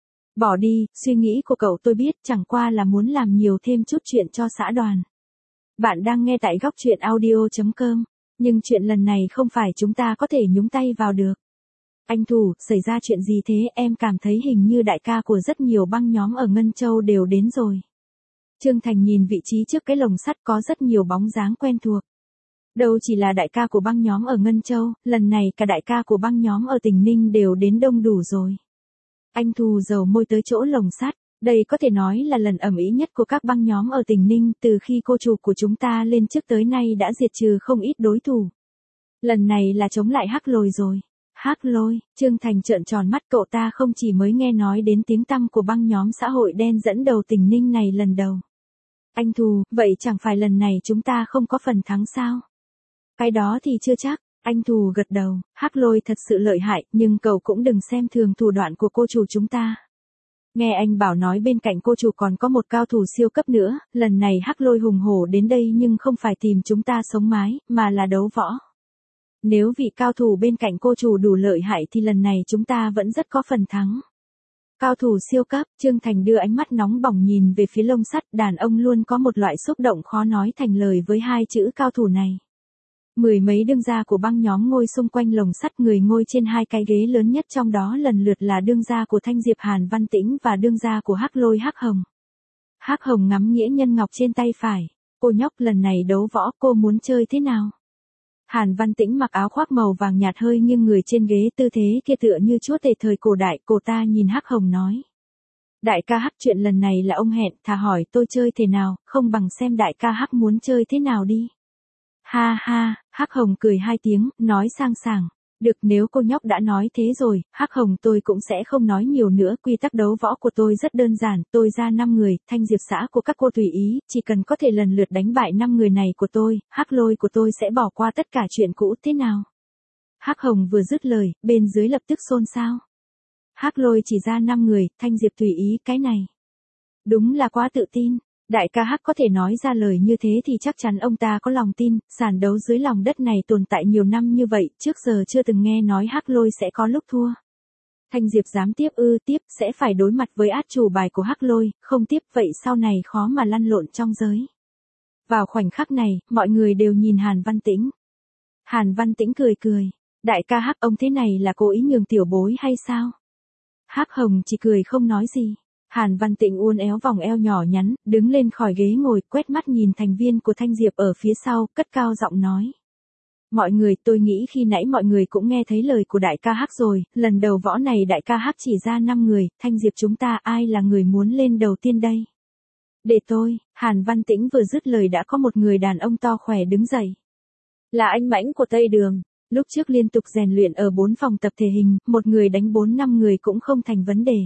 Bỏ đi, suy nghĩ của cậu tôi biết, chẳng qua là muốn làm nhiều thêm chút chuyện cho xã đoàn. Bạn đang nghe tại góc truyện audio chấm com, nhưng chuyện lần này không phải chúng ta có thể nhúng tay vào được. Anh Thủ, xảy ra chuyện gì thế? Em cảm thấy hình như đại ca của rất nhiều băng nhóm ở Ngân Châu đều đến rồi. Trương Thành nhìn vị trí trước cái lồng sắt có rất nhiều bóng dáng quen thuộc. Đâu chỉ là đại ca của băng nhóm ở Ngân Châu, lần này cả đại ca của băng nhóm ở tỉnh Ninh đều đến đông đủ rồi. Anh Thù dầu môi tới chỗ lồng sắt, đây có thể nói là lần ầm ĩ nhất của các băng nhóm ở tỉnh Ninh, từ khi cô chủ của chúng ta lên chức tới nay đã diệt trừ không ít đối thủ. Lần này là chống lại Hắc Lôi rồi. Hắc Lôi, Trương Thành trợn tròn mắt, cậu ta không chỉ mới nghe nói đến tiếng tăm của băng nhóm xã hội đen dẫn đầu tỉnh Ninh này lần đầu. Anh Thù, vậy chẳng phải lần này chúng ta không có phần thắng sao? Cái đó thì chưa chắc. Anh Thù gật đầu, Hắc Lôi thật sự lợi hại, nhưng cậu cũng đừng xem thường thủ đoạn của cô chủ chúng ta. Nghe anh Bảo nói bên cạnh cô chủ còn có một cao thủ siêu cấp nữa, lần này Hắc Lôi hùng hổ đến đây nhưng không phải tìm chúng ta sống mái, mà là đấu võ. Nếu vị cao thủ bên cạnh cô chủ đủ lợi hại thì lần này chúng ta vẫn rất có phần thắng. Cao thủ siêu cấp, Trương Thành đưa ánh mắt nóng bỏng nhìn về phía lông sắt, đàn ông luôn có một loại xúc động khó nói thành lời với hai chữ cao thủ này. Mười mấy đương gia của băng nhóm ngồi xung quanh lồng sắt, người ngồi trên hai cái ghế lớn nhất trong đó lần lượt là đương gia của Thanh Diệp Hàn Văn Tĩnh và đương gia của Hắc Lôi Hắc Hồng. Hắc Hồng ngắm Nghĩa Nhân Ngọc trên tay phải. Cô nhóc, lần này đấu võ cô muốn chơi thế nào? Hàn Văn Tĩnh mặc áo khoác màu vàng nhạt hơi nghiêng người trên ghế, tư thế kia tựa như chúa tể thời cổ đại. Cô ta nhìn Hắc Hồng nói. Đại ca Hắc, chuyện lần này là ông hẹn, thà hỏi tôi chơi thế nào, không bằng xem đại ca Hắc muốn chơi thế nào đi. Ha ha, Hắc Hồng cười hai tiếng, nói sang sảng. Được, nếu cô nhóc đã nói thế rồi, Hắc Hồng tôi cũng sẽ không nói nhiều nữa. Quy tắc đấu võ của tôi rất đơn giản, tôi ra năm người, Thanh Diệp xã của các cô tùy ý, chỉ cần có thể lần lượt đánh bại năm người này của tôi, Hắc Lôi của tôi sẽ bỏ qua tất cả chuyện cũ, thế nào? Hắc Hồng vừa dứt lời, bên dưới lập tức xôn xao. Hắc Lôi chỉ ra năm người, Thanh Diệp tùy ý, cái này đúng là quá tự tin. Đại ca Hắc có thể nói ra lời như thế thì chắc chắn ông ta có lòng tin. Sàn đấu dưới lòng đất này tồn tại nhiều năm như vậy, trước giờ chưa từng nghe nói Hắc Lôi sẽ có lúc thua. Thanh Diệp dám tiếp ư? Tiếp, sẽ phải đối mặt với át chủ bài của Hắc Lôi, không tiếp vậy sau này khó mà lăn lộn trong giới. Vào khoảnh khắc này, mọi người đều nhìn Hàn Văn Tĩnh. Hàn Văn Tĩnh cười cười. Đại ca Hắc, ông thế này là cố ý nhường tiểu bối hay sao? Hắc Hồng chỉ cười không nói gì. Hàn Văn Tĩnh uốn éo vòng eo nhỏ nhắn, đứng lên khỏi ghế ngồi, quét mắt nhìn thành viên của Thanh Diệp ở phía sau, cất cao giọng nói. Mọi người, tôi nghĩ khi nãy mọi người cũng nghe thấy lời của đại ca Hắc rồi, lần đầu võ này đại ca Hắc chỉ ra năm người, Thanh Diệp chúng ta ai là người muốn lên đầu tiên đây? Để tôi. Hàn Văn Tĩnh vừa dứt lời đã có một người đàn ông to khỏe đứng dậy. Là anh Mãnh của Tây Đường. Lúc trước liên tục rèn luyện ở bốn phòng tập thể hình, một người đánh bốn năm người cũng không thành vấn đề.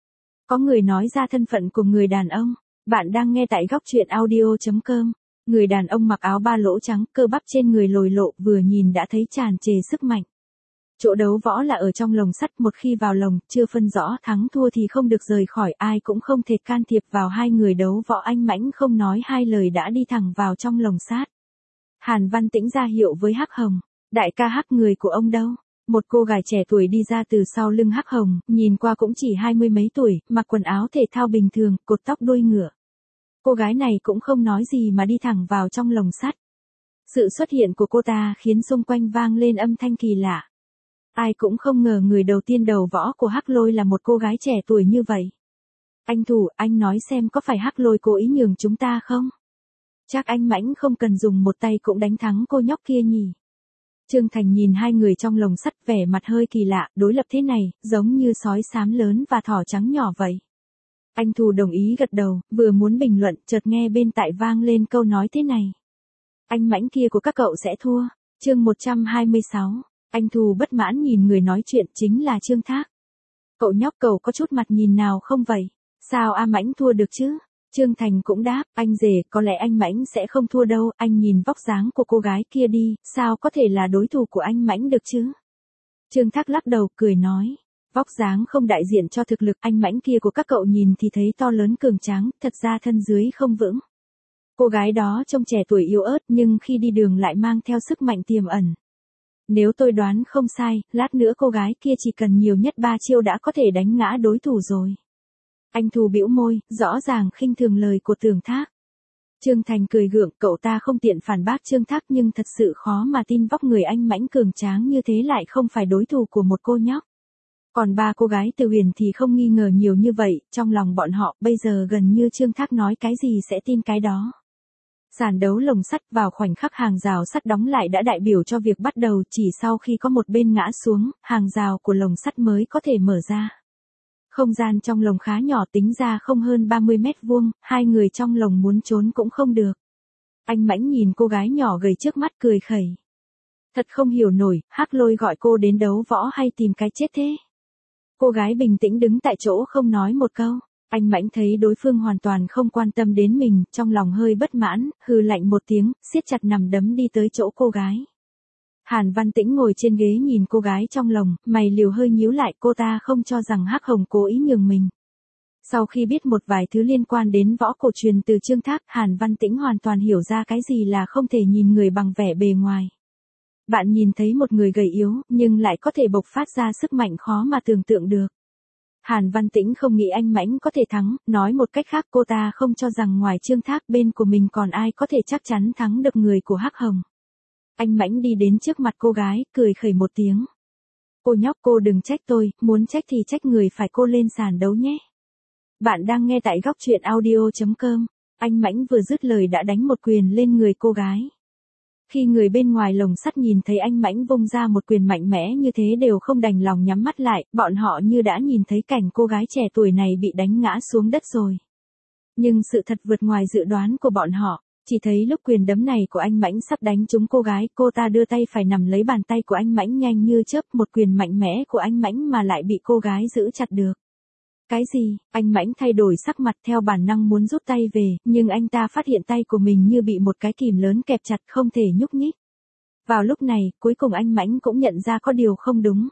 Có người nói ra thân phận của người đàn ông. Bạn đang nghe tại góc truyện audio chấm com. Người đàn ông mặc áo ba lỗ trắng, cơ bắp trên người lồi lộ, vừa nhìn đã thấy tràn trề sức mạnh. Chỗ đấu võ là ở trong lồng sắt, một khi vào lồng, chưa phân rõ thắng thua thì không được rời khỏi, ai cũng không thể can thiệp vào hai người đấu võ. Anh Mãnh không nói hai lời đã đi thẳng vào trong lồng sắt. Hàn Văn Tĩnh ra hiệu với Hắc Hồng. Đại ca Hắc, người của ông đâu? Một cô gái trẻ tuổi đi ra từ sau lưng Hắc Hồng, nhìn qua cũng chỉ hai mươi mấy tuổi, mặc quần áo thể thao bình thường, cột tóc đuôi ngựa. Cô gái này cũng không nói gì mà đi thẳng vào trong lồng sắt. Sự xuất hiện của cô ta khiến xung quanh vang lên âm thanh kỳ lạ. Ai cũng không ngờ người đầu tiên đầu võ của Hắc Lôi là một cô gái trẻ tuổi như vậy. Anh Thủ, anh nói xem có phải Hắc Lôi cố ý nhường chúng ta không? Chắc anh Mãnh không cần dùng một tay cũng đánh thắng cô nhóc kia nhỉ? Trương Thành nhìn hai người trong lồng sắt, vẻ mặt hơi kỳ lạ, đối lập thế này, giống như sói xám lớn và thỏ trắng nhỏ vậy. Anh Thù đồng ý gật đầu, vừa muốn bình luận, chợt nghe bên tai vang lên câu nói thế này. Anh Mãnh kia của các cậu sẽ thua. Chương một trăm hai mươi sáu. Anh Thù bất mãn nhìn người nói chuyện, chính là Trương Thác. Cậu nhóc, cậu có chút mặt nhìn nào không vậy? Sao A Mãnh thua được chứ? Trương Thành cũng đáp, anh rể, có lẽ anh Mãnh sẽ không thua đâu, anh nhìn vóc dáng của cô gái kia đi, sao có thể là đối thủ của anh Mãnh được chứ? Trương Thác lắc đầu, cười nói, vóc dáng không đại diện cho thực lực, anh Mãnh kia của các cậu nhìn thì thấy to lớn cường tráng, thật ra thân dưới không vững. Cô gái đó trông trẻ tuổi yếu ớt nhưng khi đi đường lại mang theo sức mạnh tiềm ẩn. Nếu tôi đoán không sai, lát nữa cô gái kia chỉ cần nhiều nhất ba chiêu đã có thể đánh ngã đối thủ rồi. Anh Thù bĩu môi, rõ ràng khinh thường lời của Tưởng Thác. Trương Thành cười gượng, cậu ta không tiện phản bác Trương Thác nhưng thật sự khó mà tin vóc người anh Mãnh cường tráng như thế lại không phải đối thủ của một cô nhóc. Còn ba cô gái Từ Huyền thì không nghi ngờ nhiều như vậy, trong lòng bọn họ bây giờ gần như Trương Thác nói cái gì sẽ tin cái đó. Sàn đấu lồng sắt vào khoảnh khắc hàng rào sắt đóng lại đã đại biểu cho việc bắt đầu, chỉ sau khi có một bên ngã xuống, hàng rào của lồng sắt mới có thể mở ra. Không gian trong lồng khá nhỏ, tính ra không hơn ba mươi mét vuông, hai người trong lồng muốn trốn cũng không được. Anh Mãnh nhìn cô gái nhỏ gầy trước mắt cười khẩy. Thật không hiểu nổi, Hắc Lôi gọi cô đến đấu võ hay tìm cái chết thế? Cô gái bình tĩnh đứng tại chỗ không nói một câu. Anh Mãnh thấy đối phương hoàn toàn không quan tâm đến mình, trong lòng hơi bất mãn, hừ lạnh một tiếng, siết chặt nằm đấm đi tới chỗ cô gái. Hàn Văn Tĩnh ngồi trên ghế nhìn cô gái trong lồng, mày liều hơi nhíu lại, cô ta không cho rằng Hắc Hồng cố ý nhường mình. Sau khi biết một vài thứ liên quan đến võ cổ truyền từ Trương Thác, Hàn Văn Tĩnh hoàn toàn hiểu ra cái gì là không thể nhìn người bằng vẻ bề ngoài. Bạn nhìn thấy một người gầy yếu, nhưng lại có thể bộc phát ra sức mạnh khó mà tưởng tượng được. Hàn Văn Tĩnh không nghĩ anh Mãnh có thể thắng, nói một cách khác cô ta không cho rằng ngoài Trương Thác bên của mình còn ai có thể chắc chắn thắng được người của Hắc Hồng. Anh Mãnh đi đến trước mặt cô gái, cười khẩy một tiếng. Cô nhóc, cô đừng trách tôi, muốn trách thì trách người phải cô lên sàn đấu nhé. Bạn đang nghe tại góc chuyện audio chấm com. Anh Mãnh vừa dứt lời đã đánh một quyền lên người cô gái. Khi người bên ngoài lồng sắt nhìn thấy anh Mãnh vung ra một quyền mạnh mẽ như thế đều không đành lòng nhắm mắt lại, bọn họ như đã nhìn thấy cảnh cô gái trẻ tuổi này bị đánh ngã xuống đất rồi. Nhưng sự thật vượt ngoài dự đoán của bọn họ, chỉ thấy lúc quyền đấm này của anh Mãnh sắp đánh trúng cô gái, cô ta đưa tay phải nắm lấy bàn tay của anh Mãnh nhanh như chớp, một quyền mạnh mẽ của anh Mãnh mà lại bị cô gái giữ chặt được. Cái gì? Anh Mãnh thay đổi sắc mặt theo bản năng muốn rút tay về, nhưng anh ta phát hiện tay của mình như bị một cái kìm lớn kẹp chặt không thể nhúc nhích. Vào lúc này, cuối cùng anh Mãnh cũng nhận ra có điều không đúng.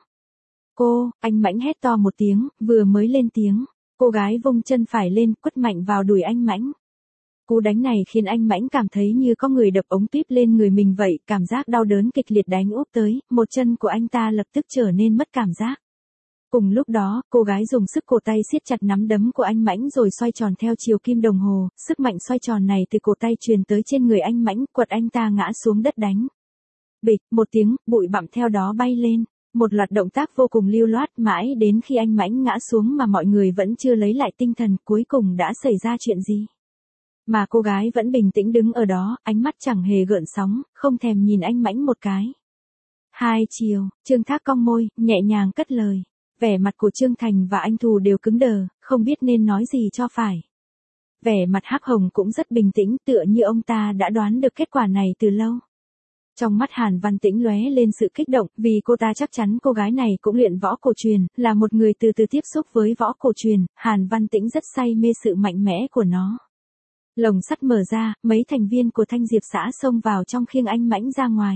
Cô, anh Mãnh hét to một tiếng, vừa mới lên tiếng, cô gái vung chân phải lên, quất mạnh vào đùi anh Mãnh. Cú đánh này khiến anh Mãnh cảm thấy như có người đập ống tuyếp lên người mình vậy, cảm giác đau đớn kịch liệt đánh úp tới, một chân của anh ta lập tức trở nên mất cảm giác. Cùng lúc đó, cô gái dùng sức cổ tay siết chặt nắm đấm của anh Mãnh rồi xoay tròn theo chiều kim đồng hồ, sức mạnh xoay tròn này từ cổ tay truyền tới trên người anh Mãnh, quật anh ta ngã xuống đất đánh. Bịch, một tiếng, bụi bặm theo đó bay lên, một loạt động tác vô cùng lưu loát mãi đến khi anh Mãnh ngã xuống mà mọi người vẫn chưa lấy lại tinh thần, cuối cùng đã xảy ra chuyện gì. Mà cô gái vẫn bình tĩnh đứng ở đó, ánh mắt chẳng hề gợn sóng, không thèm nhìn anh Mãnh một cái. Hai chiều, Trương Thác cong môi, nhẹ nhàng cất lời. Vẻ mặt của Trương Thành và anh Thù đều cứng đờ, không biết nên nói gì cho phải. Vẻ mặt Hắc Hồng cũng rất bình tĩnh, tựa như ông ta đã đoán được kết quả này từ lâu. Trong mắt Hàn Văn Tĩnh lóe lên sự kích động, vì cô ta chắc chắn cô gái này cũng luyện võ cổ truyền, là một người từ từ tiếp xúc với võ cổ truyền, Hàn Văn Tĩnh rất say mê sự mạnh mẽ của nó. Lồng sắt mở ra, mấy thành viên của Thanh Diệp xã xông vào trong khiêng anh Mãnh ra ngoài.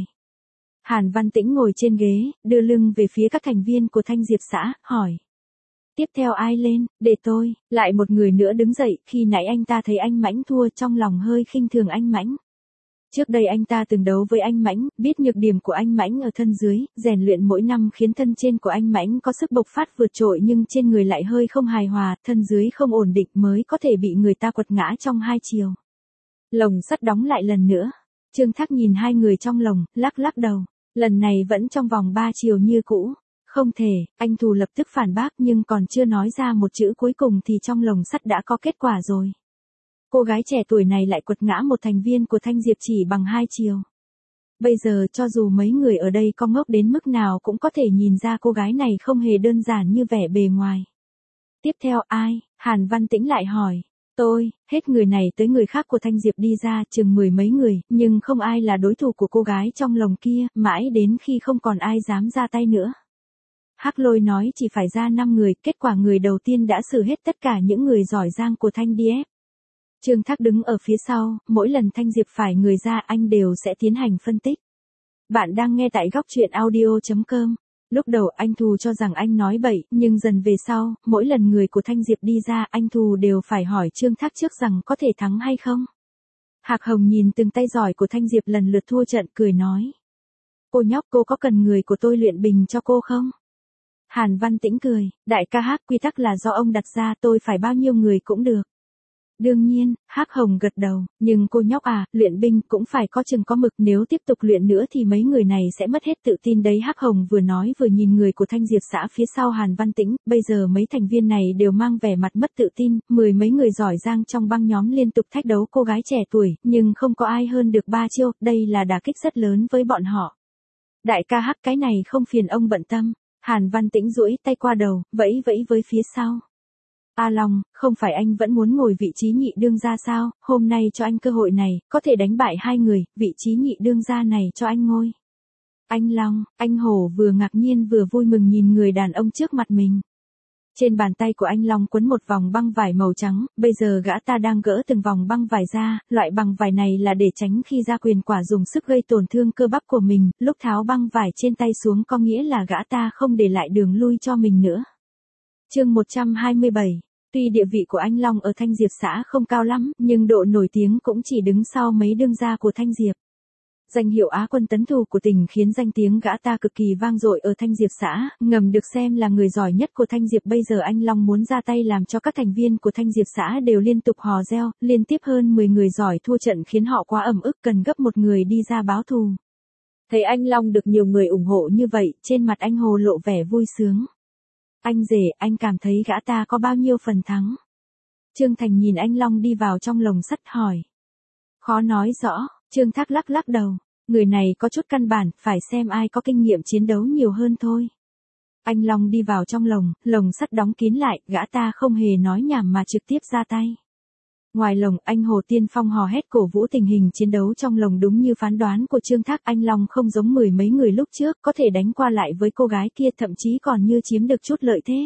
Hàn Văn Tĩnh ngồi trên ghế, đưa lưng về phía các thành viên của Thanh Diệp xã, hỏi. Tiếp theo ai lên, để tôi, lại một người nữa đứng dậy, khi nãy anh ta thấy anh Mãnh thua trong lòng hơi khinh thường anh Mãnh. Trước đây anh ta từng đấu với anh Mãnh, biết nhược điểm của anh Mãnh ở thân dưới, rèn luyện mỗi năm khiến thân trên của anh Mãnh có sức bộc phát vượt trội nhưng trên người lại hơi không hài hòa, thân dưới không ổn định mới có thể bị người ta quật ngã trong hai chiều. Lồng sắt đóng lại lần nữa. Trương Thác nhìn hai người trong lồng, lắc lắc đầu. Lần này vẫn trong vòng ba chiều như cũ. Không thể, anh Thù lập tức phản bác nhưng còn chưa nói ra một chữ cuối cùng thì trong lồng sắt đã có kết quả rồi. Cô gái trẻ tuổi này lại quật ngã một thành viên của Thanh Diệp chỉ bằng hai chiều. Bây giờ cho dù mấy người ở đây có ngốc đến mức nào cũng có thể nhìn ra cô gái này không hề đơn giản như vẻ bề ngoài. Tiếp theo ai? Hàn Văn Tĩnh lại hỏi. Tôi, hết người này tới người khác của Thanh Diệp đi ra chừng mười mấy người, nhưng không ai là đối thủ của cô gái trong lồng kia, mãi đến khi không còn ai dám ra tay nữa. Hắc Lôi nói chỉ phải ra năm người, kết quả người đầu tiên đã xử hết tất cả những người giỏi giang của Thanh Diệp. Trương Thác đứng ở phía sau, mỗi lần Thanh Diệp phải người ra anh đều sẽ tiến hành phân tích. Bạn đang nghe tại góc chuyện audio chấm com. Lúc đầu anh Thù cho rằng anh nói bậy, nhưng dần về sau, mỗi lần người của Thanh Diệp đi ra anh Thù đều phải hỏi Trương Thác trước rằng có thể thắng hay không. Hạc Hồng nhìn từng tay giỏi của Thanh Diệp lần lượt thua trận cười nói. Cô nhóc cô có cần người của tôi luyện bình cho cô không? Hàn Văn Tĩnh cười, đại ca Hắc quy tắc là do ông đặt ra tôi phải bao nhiêu người cũng được. Đương nhiên, Hắc Hồng gật đầu, nhưng cô nhóc à, luyện binh cũng phải có chừng có mực, nếu tiếp tục luyện nữa thì mấy người này sẽ mất hết tự tin đấy. Hắc Hồng vừa nói vừa nhìn người của Thanh Diệp xã phía sau Hàn Văn Tĩnh, bây giờ mấy thành viên này đều mang vẻ mặt mất tự tin, mười mấy người giỏi giang trong băng nhóm liên tục thách đấu cô gái trẻ tuổi, nhưng không có ai hơn được ba chiêu, đây là đả kích rất lớn với bọn họ. Đại ca Hắc cái này không phiền ông bận tâm, Hàn Văn Tĩnh duỗi tay qua đầu, vẫy vẫy với phía sau. A Long, không phải anh vẫn muốn ngồi vị trí nhị đương gia sao, hôm nay cho anh cơ hội này, có thể đánh bại hai người, vị trí nhị đương gia này cho anh ngôi. Anh Long, anh Hổ vừa ngạc nhiên vừa vui mừng nhìn người đàn ông trước mặt mình. Trên bàn tay của anh Long quấn một vòng băng vải màu trắng, bây giờ gã ta đang gỡ từng vòng băng vải ra, loại băng vải này là để tránh khi ra quyền quả dùng sức gây tổn thương cơ bắp của mình, lúc tháo băng vải trên tay xuống có nghĩa là gã ta không để lại đường lui cho mình nữa. Chương một trăm hai mươi bảy. Tuy địa vị của anh Long ở Thanh Diệp xã không cao lắm, nhưng độ nổi tiếng cũng chỉ đứng sau mấy đương gia của Thanh Diệp. Danh hiệu Á quân tấn thù của tỉnh khiến danh tiếng gã ta cực kỳ vang dội ở Thanh Diệp xã, ngầm được xem là người giỏi nhất của Thanh Diệp. Bây giờ anh Long muốn ra tay làm cho các thành viên của Thanh Diệp xã đều liên tục hò reo, liên tiếp hơn mười người giỏi thua trận khiến họ quá ẩm ức, cần gấp một người đi ra báo thù. Thấy anh Long được nhiều người ủng hộ như vậy, trên mặt anh Hồ lộ vẻ vui sướng. Anh rể, anh cảm thấy gã ta có bao nhiêu phần thắng? Trương Thành nhìn anh Long đi vào trong lồng sắt hỏi. Khó nói rõ, Trương Thác lắc lắc đầu. Người này có chút căn bản, phải xem ai có kinh nghiệm chiến đấu nhiều hơn thôi. Anh Long đi vào trong lồng, lồng sắt đóng kín lại, gã ta không hề nói nhảm mà trực tiếp ra tay. Ngoài lồng, anh Hồ Tiên Phong hò hét cổ vũ tình hình chiến đấu trong lồng đúng như phán đoán của Trương Thác. Anh Long không giống mười mấy người lúc trước, có thể đánh qua lại với cô gái kia, thậm chí còn như chiếm được chút lợi thế.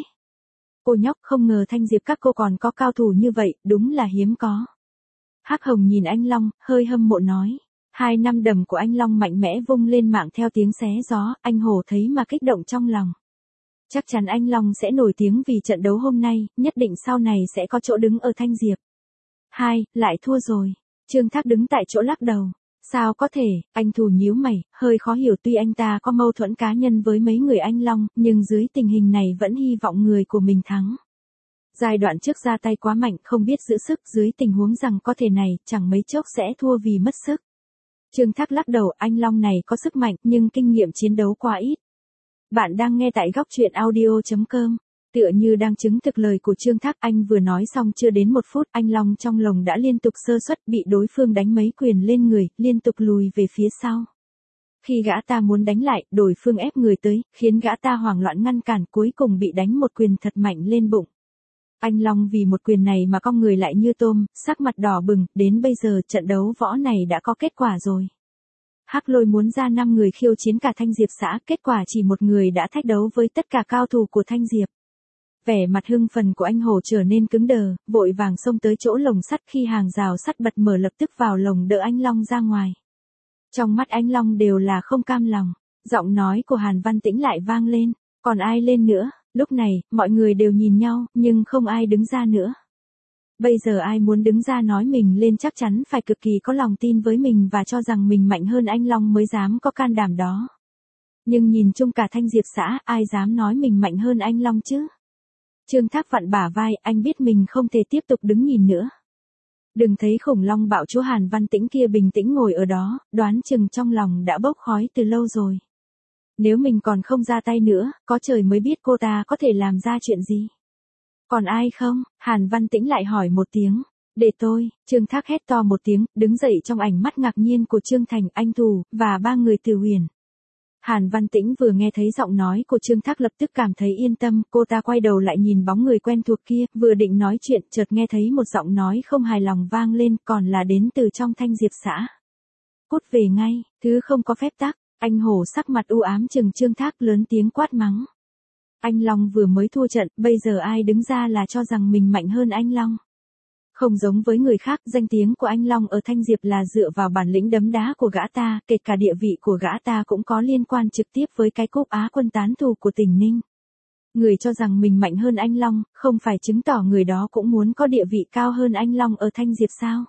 Cô nhóc, không ngờ Thanh Diệp các cô còn có cao thủ như vậy, đúng là hiếm có. Hắc Hồng nhìn anh Long, hơi hâm mộ nói. Hai năm đầm của anh Long mạnh mẽ vung lên mạng theo tiếng xé gió, anh Hồ thấy mà kích động trong lòng. Chắc chắn anh Long sẽ nổi tiếng vì trận đấu hôm nay, nhất định sau này sẽ có chỗ đứng ở Thanh Diệp. Hai, lại thua rồi. Trương Thác đứng tại chỗ lắc đầu. Sao có thể, anh Thù nhíu mày, hơi khó hiểu, tuy anh ta có mâu thuẫn cá nhân với mấy người anh Long, nhưng dưới tình hình này vẫn hy vọng người của mình thắng. Giai đoạn trước ra tay quá mạnh, không biết giữ sức, dưới tình huống rằng có thể này, chẳng mấy chốc sẽ thua vì mất sức. Trương Thác lắc đầu, anh Long này có sức mạnh, nhưng kinh nghiệm chiến đấu quá ít. Bạn đang nghe tại góc truyện audio chấm com. Tựa như đang chứng thực lời của Trương Thác, anh vừa nói xong chưa đến một phút, anh Long trong lồng đã liên tục sơ suất, bị đối phương đánh mấy quyền lên người, liên tục lùi về phía sau. Khi gã ta muốn đánh lại, đối phương ép người tới, khiến gã ta hoảng loạn ngăn cản, cuối cùng bị đánh một quyền thật mạnh lên bụng. Anh Long vì một quyền này mà cong người lại như tôm, sắc mặt đỏ bừng, đến bây giờ trận đấu võ này đã có kết quả rồi. Hắc Lôi muốn ra năm người khiêu chiến cả Thanh Diệp xã, kết quả chỉ một người đã thách đấu với tất cả cao thủ của Thanh Diệp. Vẻ mặt hưng phấn của anh Hồ trở nên cứng đờ, vội vàng xông tới chỗ lồng sắt, khi hàng rào sắt bật mở lập tức vào lồng đỡ anh Long ra ngoài. Trong mắt anh Long đều là không cam lòng, giọng nói của Hàn Văn Tĩnh lại vang lên, còn ai lên nữa? Lúc này, mọi người đều nhìn nhau, nhưng không ai đứng ra nữa. Bây giờ ai muốn đứng ra nói mình lên chắc chắn phải cực kỳ có lòng tin với mình và cho rằng mình mạnh hơn anh Long mới dám có can đảm đó. Nhưng nhìn chung cả Thanh Diệp xã, ai dám nói mình mạnh hơn anh Long chứ? Trương Thác vặn bả vai, anh biết mình không thể tiếp tục đứng nhìn nữa. Đừng thấy khủng long bạo chúa Hàn Văn Tĩnh kia bình tĩnh ngồi ở đó, đoán chừng trong lòng đã bốc khói từ lâu rồi. Nếu mình còn không ra tay nữa, có trời mới biết cô ta có thể làm ra chuyện gì. Còn ai không? Hàn Văn Tĩnh lại hỏi một tiếng. Để tôi, Trương Thác hét to một tiếng, đứng dậy trong ánh mắt ngạc nhiên của Trương Thành, anh Thù, và ba người Từ Huyền. Hàn Văn Tĩnh vừa nghe thấy giọng nói của Trương Thác lập tức cảm thấy yên tâm, cô ta quay đầu lại nhìn bóng người quen thuộc kia, vừa định nói chuyện, chợt nghe thấy một giọng nói không hài lòng vang lên, còn là đến từ trong Thanh Diệp xã. Cút về ngay, thứ không có phép tắc. Anh Hổ sắc mặt u ám chừng Trương Thác, lớn tiếng quát mắng. Anh Long vừa mới thua trận, bây giờ ai đứng ra là cho rằng mình mạnh hơn anh Long. Không giống với người khác, danh tiếng của anh Long ở Thanh Diệp là dựa vào bản lĩnh đấm đá của gã ta, kể cả địa vị của gã ta cũng có liên quan trực tiếp với cái cúp Á quân tán thù của tỉnh Ninh. Người cho rằng mình mạnh hơn anh Long, không phải chứng tỏ người đó cũng muốn có địa vị cao hơn anh Long ở Thanh Diệp sao?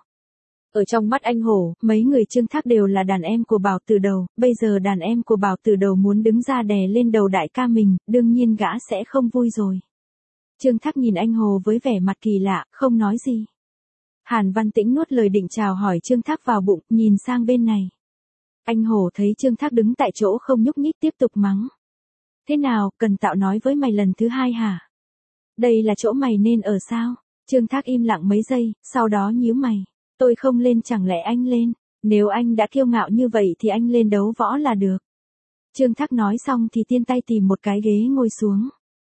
Ở trong mắt anh Hổ, mấy người Trương Thác đều là đàn em của Bảo Tử Đầu, bây giờ đàn em của Bảo Tử Đầu muốn đứng ra đè lên đầu đại ca mình, đương nhiên gã sẽ không vui rồi. Trương Thác nhìn anh Hồ với vẻ mặt kỳ lạ, không nói gì. Hàn Văn Tĩnh nuốt lời định chào hỏi Trương Thác vào bụng, nhìn sang bên này. Anh Hồ thấy Trương Thác đứng tại chỗ không nhúc nhích tiếp tục mắng. Thế nào, cần tạo nói với mày lần thứ hai hả? Đây là chỗ mày nên ở sao? Trương Thác im lặng mấy giây, sau đó nhíu mày. Tôi không lên chẳng lẽ anh lên? Nếu anh đã kiêu ngạo như vậy thì anh lên đấu võ là được. Trương Thác nói xong thì tiên tay tìm một cái ghế ngồi xuống.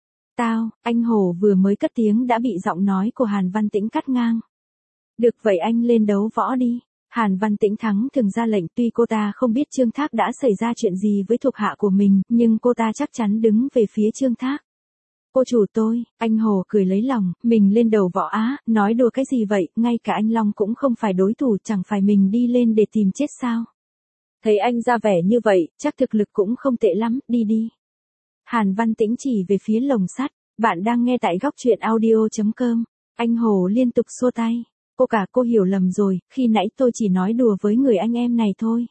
Tao, anh Hổ vừa mới cất tiếng đã bị giọng nói của Hàn Văn Tĩnh cắt ngang. Được vậy anh lên đấu võ đi. Hàn Văn Tĩnh thắng thường ra lệnh, tuy cô ta không biết Trương Thác đã xảy ra chuyện gì với thuộc hạ của mình, nhưng cô ta chắc chắn đứng về phía Trương Thác. Cô chủ tôi, anh Hồ cười lấy lòng, mình lên đầu võ Á, nói đùa cái gì vậy, ngay cả anh Long cũng không phải đối thủ, chẳng phải mình đi lên để tìm chết sao. Thấy anh ra vẻ như vậy, chắc thực lực cũng không tệ lắm, đi đi. Hàn Văn Tĩnh chỉ về phía lồng sắt, bạn đang nghe tại góc truyện audio chấm com. Anh Hồ liên tục xua tay, cô cả cô hiểu lầm rồi, khi nãy tôi chỉ nói đùa với người anh em này thôi.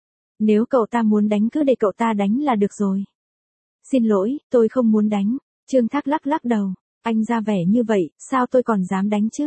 Nếu cậu ta muốn đánh cứ để cậu ta đánh là được rồi. Xin lỗi, tôi không muốn đánh. Trương Thác lắc lắc đầu, anh ra vẻ như vậy, sao tôi còn dám đánh chứ?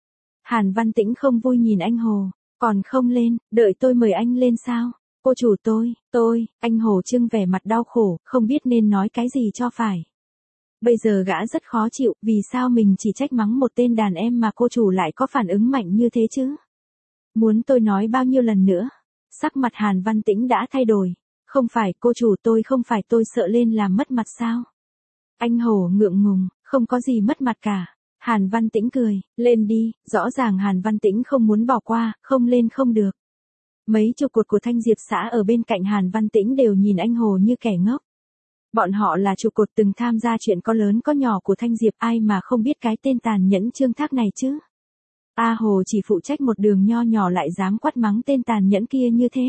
Hàn Văn Tĩnh không vui nhìn anh Hồ, còn không lên, đợi tôi mời anh lên sao? Cô chủ tôi, tôi, anh Hồ trưng vẻ mặt đau khổ, không biết nên nói cái gì cho phải. Bây giờ gã rất khó chịu, vì sao mình chỉ trách mắng một tên đàn em mà cô chủ lại có phản ứng mạnh như thế chứ? Muốn tôi nói bao nhiêu lần nữa? Sắc mặt Hàn Văn Tĩnh đã thay đổi. Không phải cô chủ, tôi không phải, tôi sợ lên làm mất mặt sao? Anh Hổ ngượng ngùng, không có gì mất mặt cả. Hàn Văn Tĩnh cười, lên đi, rõ ràng Hàn Văn Tĩnh không muốn bỏ qua, không lên không được. Mấy trụ cột của Thanh Diệp xã ở bên cạnh Hàn Văn Tĩnh đều nhìn anh Hồ như kẻ ngốc. Bọn họ là trụ cột từng tham gia chuyện có lớn có nhỏ của Thanh Diệp, ai mà không biết cái tên tàn nhẫn Trương Thác này chứ. A Hồ chỉ phụ trách một đường nho nhỏ lại dám quát mắng tên tàn nhẫn kia như thế.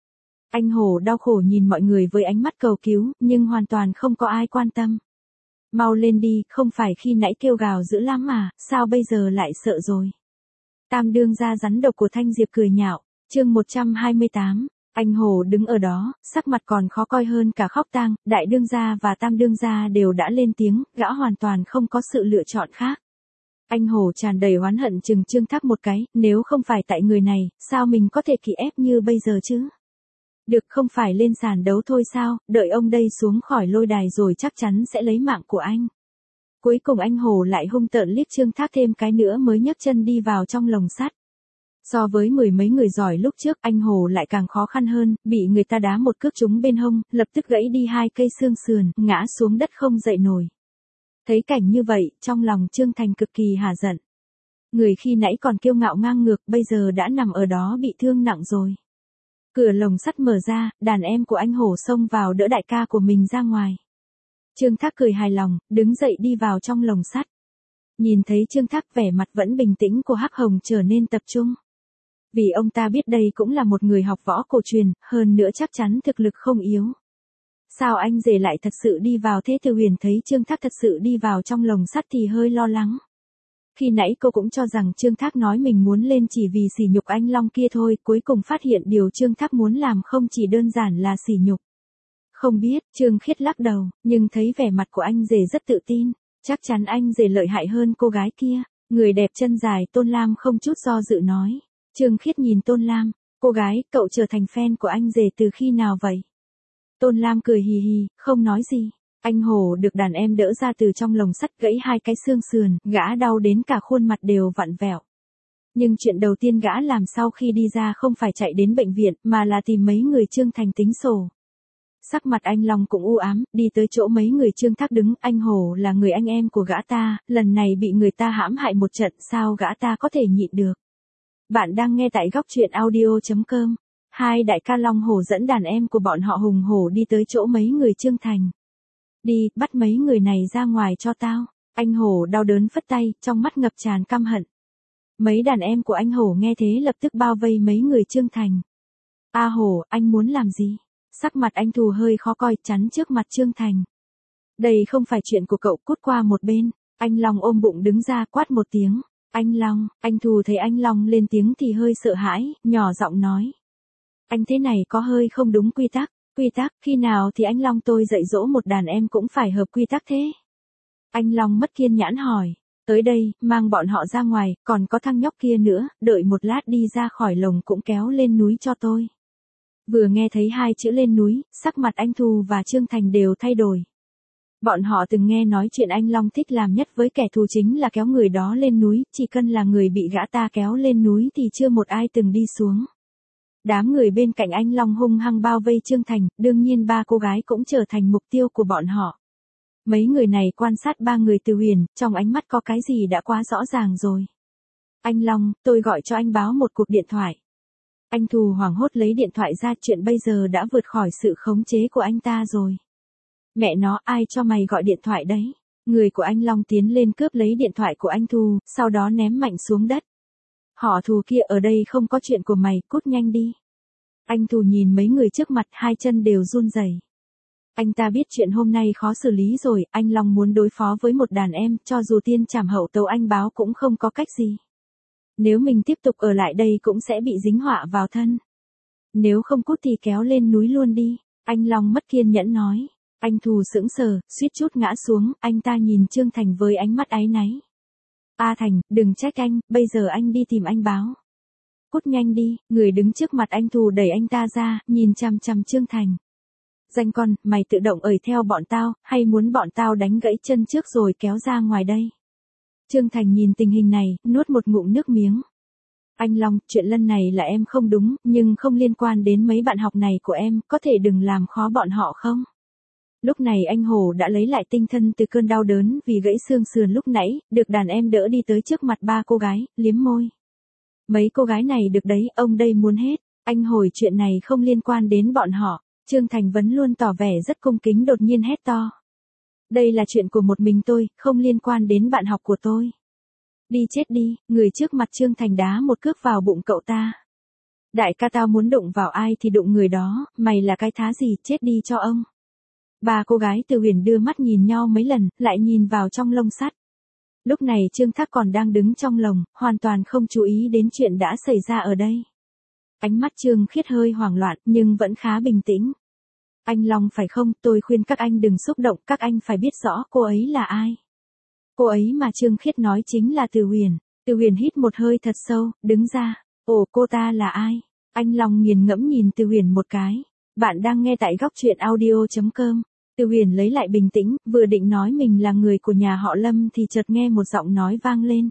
Anh Hồ đau khổ nhìn mọi người với ánh mắt cầu cứu, nhưng hoàn toàn không có ai quan tâm. Mau lên đi, không phải khi nãy kêu gào dữ lắm mà, sao bây giờ lại sợ rồi? Tam đương gia rắn độc của Thanh Diệp cười nhạo, chương một trăm hai mươi tám, anh Hồ đứng ở đó, sắc mặt còn khó coi hơn cả khóc tang, đại đương gia và tam đương gia đều đã lên tiếng, gã hoàn toàn không có sự lựa chọn khác. Anh Hồ tràn đầy oán hận chừng Trương Thác một cái, nếu không phải tại người này, sao mình có thể kỳ ép như bây giờ chứ? Được, không phải lên sàn đấu thôi sao, đợi ông đây xuống khỏi lôi đài rồi chắc chắn sẽ lấy mạng của anh. Cuối cùng anh Hồ lại hung tợn liếc Trương Thác thêm cái nữa mới nhấc chân đi vào trong lồng sắt. So với mười mấy người giỏi lúc trước, anh Hồ lại càng khó khăn hơn, bị người ta đá một cước trúng bên hông, lập tức gãy đi hai cây xương sườn, ngã xuống đất không dậy nổi. Thấy cảnh như vậy, trong lòng Trương Thành cực kỳ hả giận. Người khi nãy còn kiêu ngạo ngang ngược, bây giờ đã nằm ở đó bị thương nặng rồi. Cửa lồng sắt mở ra, đàn em của anh Hổ xông vào đỡ đại ca của mình ra ngoài. Trương Thác cười hài lòng, đứng dậy đi vào trong lồng sắt. Nhìn thấy Trương Thác, vẻ mặt vẫn bình tĩnh của Hắc Hồng trở nên tập trung. Vì ông ta biết đây cũng là một người học võ cổ truyền, hơn nữa chắc chắn thực lực không yếu. Sao anh rể lại thật sự đi vào thế? Từ Huyền thấy Trương Thác thật sự đi vào trong lồng sắt thì hơi lo lắng. Khi nãy cô cũng cho rằng Trương Thác nói mình muốn lên chỉ vì sỉ nhục anh Long kia thôi, cuối cùng phát hiện điều Trương Thác muốn làm không chỉ đơn giản là sỉ nhục. Không biết, Trương Khiết lắc đầu, nhưng thấy vẻ mặt của anh rể rất tự tin, chắc chắn anh rể lợi hại hơn cô gái kia. Người đẹp chân dài Tôn Lam không chút do dự nói. Trương Khiết nhìn Tôn Lam, cô gái, cậu trở thành fan của anh rể từ khi nào vậy? Tôn Lam cười hì hì, không nói gì. Anh Hồ được đàn em đỡ ra từ trong lồng sắt, gãy hai cái xương sườn, gã đau đến cả khuôn mặt đều vặn vẹo. Nhưng chuyện đầu tiên gã làm sau khi đi ra không phải chạy đến bệnh viện, mà là tìm mấy người Trương Thành tính sổ. Sắc mặt anh Long cũng u ám, đi tới chỗ mấy người Trương Thác đứng, anh Hồ là người anh em của gã ta, lần này bị người ta hãm hại một trận, sao gã ta có thể nhịn được. Bạn đang nghe tại góc truyện audio chấm com. Hai đại ca Long Hổ dẫn đàn em của bọn họ hùng hổ đi tới chỗ mấy người Trương Thành. Đi, bắt mấy người này ra ngoài cho tao. Anh Hổ đau đớn phất tay, trong mắt ngập tràn căm hận. Mấy đàn em của anh Hổ nghe thế lập tức bao vây mấy người Trương Thành. A Hổ, anh muốn làm gì? Sắc mặt anh Thù hơi khó coi, chắn trước mặt Trương Thành. Đây không phải chuyện của cậu, cút qua một bên. Anh Long ôm bụng đứng ra quát một tiếng. Anh Long, anh Thù thấy anh Long lên tiếng thì hơi sợ hãi, nhỏ giọng nói. Anh thế này có hơi không đúng quy tắc. Quy tắc, khi nào thì anh Long tôi dạy dỗ một đàn em cũng phải hợp quy tắc thế? Anh Long mất kiên nhẫn hỏi. Tới đây, mang bọn họ ra ngoài, còn có thằng nhóc kia nữa, đợi một lát đi ra khỏi lồng cũng kéo lên núi cho tôi. Vừa nghe thấy hai chữ lên núi, sắc mặt anh Thù và Trương Thành đều thay đổi. Bọn họ từng nghe nói chuyện anh Long thích làm nhất với kẻ thù chính là kéo người đó lên núi, chỉ cần là người bị gã ta kéo lên núi thì chưa một ai từng đi xuống. Đám người bên cạnh anh Long hung hăng bao vây Trương Thành, đương nhiên ba cô gái cũng trở thành mục tiêu của bọn họ. Mấy người này quan sát ba người Từ Huyền, trong ánh mắt có cái gì đã quá rõ ràng rồi. Anh Long, tôi gọi cho anh báo một cuộc điện thoại. Anh Thù hoảng hốt lấy điện thoại ra, chuyện bây giờ đã vượt khỏi sự khống chế của anh ta rồi. Mẹ nó, ai cho mày gọi điện thoại đấy? Người của anh Long tiến lên cướp lấy điện thoại của anh Thù, sau đó ném mạnh xuống đất. Họ Thù kia, ở đây không có chuyện của mày, cút nhanh đi. Anh Thù nhìn mấy người trước mặt, hai chân đều run rẩy. Anh ta biết chuyện hôm nay khó xử lý rồi, anh Long muốn đối phó với một đàn em, cho dù tiên trảm hậu tấu anh báo cũng không có cách gì. Nếu mình tiếp tục ở lại đây cũng sẽ bị dính họa vào thân. Nếu không cút thì kéo lên núi luôn đi, anh Long mất kiên nhẫn nói. Anh Thù sững sờ, suýt chút ngã xuống, anh ta nhìn Trương Thành với ánh mắt áy náy. A Thành, đừng trách anh, bây giờ anh đi tìm anh báo. Cút nhanh đi, người đứng trước mặt anh Thù đẩy anh ta ra, nhìn chằm chằm Trương Thành. Danh con, mày tự động ời theo bọn tao, hay muốn bọn tao đánh gãy chân trước rồi kéo ra ngoài đây? Trương Thành nhìn tình hình này, nuốt một ngụm nước miếng. Anh Long, chuyện lần này là em không đúng, nhưng không liên quan đến mấy bạn học này của em, có thể đừng làm khó bọn họ không? Lúc này anh Hồ đã lấy lại tinh thần từ cơn đau đớn vì gãy xương sườn lúc nãy, được đàn em đỡ đi tới trước mặt ba cô gái, liếm môi. Mấy cô gái này được đấy, ông đây muốn hết. Anh hồi chuyện này không liên quan đến bọn họ. Trương Thành Vấn luôn tỏ vẻ rất cung kính đột nhiên hét to. Đây là chuyện của một mình tôi, không liên quan đến bạn học của tôi. Đi chết đi, người trước mặt Trương Thành đá một cước vào bụng cậu ta. Đại ca tao muốn đụng vào ai thì đụng người đó, mày là cái thá gì, chết đi cho ông. Ba cô gái Từ Huyền đưa mắt nhìn nhau mấy lần, lại nhìn vào trong lồng sắt. Lúc này Trương Thác còn đang đứng trong lồng, hoàn toàn không chú ý đến chuyện đã xảy ra ở đây. Ánh mắt Trương Khiết hơi hoảng loạn, nhưng vẫn khá bình tĩnh. Anh Long phải không, tôi khuyên các anh đừng xúc động, các anh phải biết rõ cô ấy là ai. Cô ấy mà Trương Khiết nói chính là Từ Huyền. Từ Huyền hít một hơi thật sâu, đứng ra. Ồ, cô ta là ai? Anh Long nghiền ngẫm nhìn Từ Huyền một cái. Bạn đang nghe tại góc truyện audio chấm com. Từ Huyền lấy lại bình tĩnh, vừa định nói mình là người của nhà họ Lâm thì chợt nghe một giọng nói vang lên.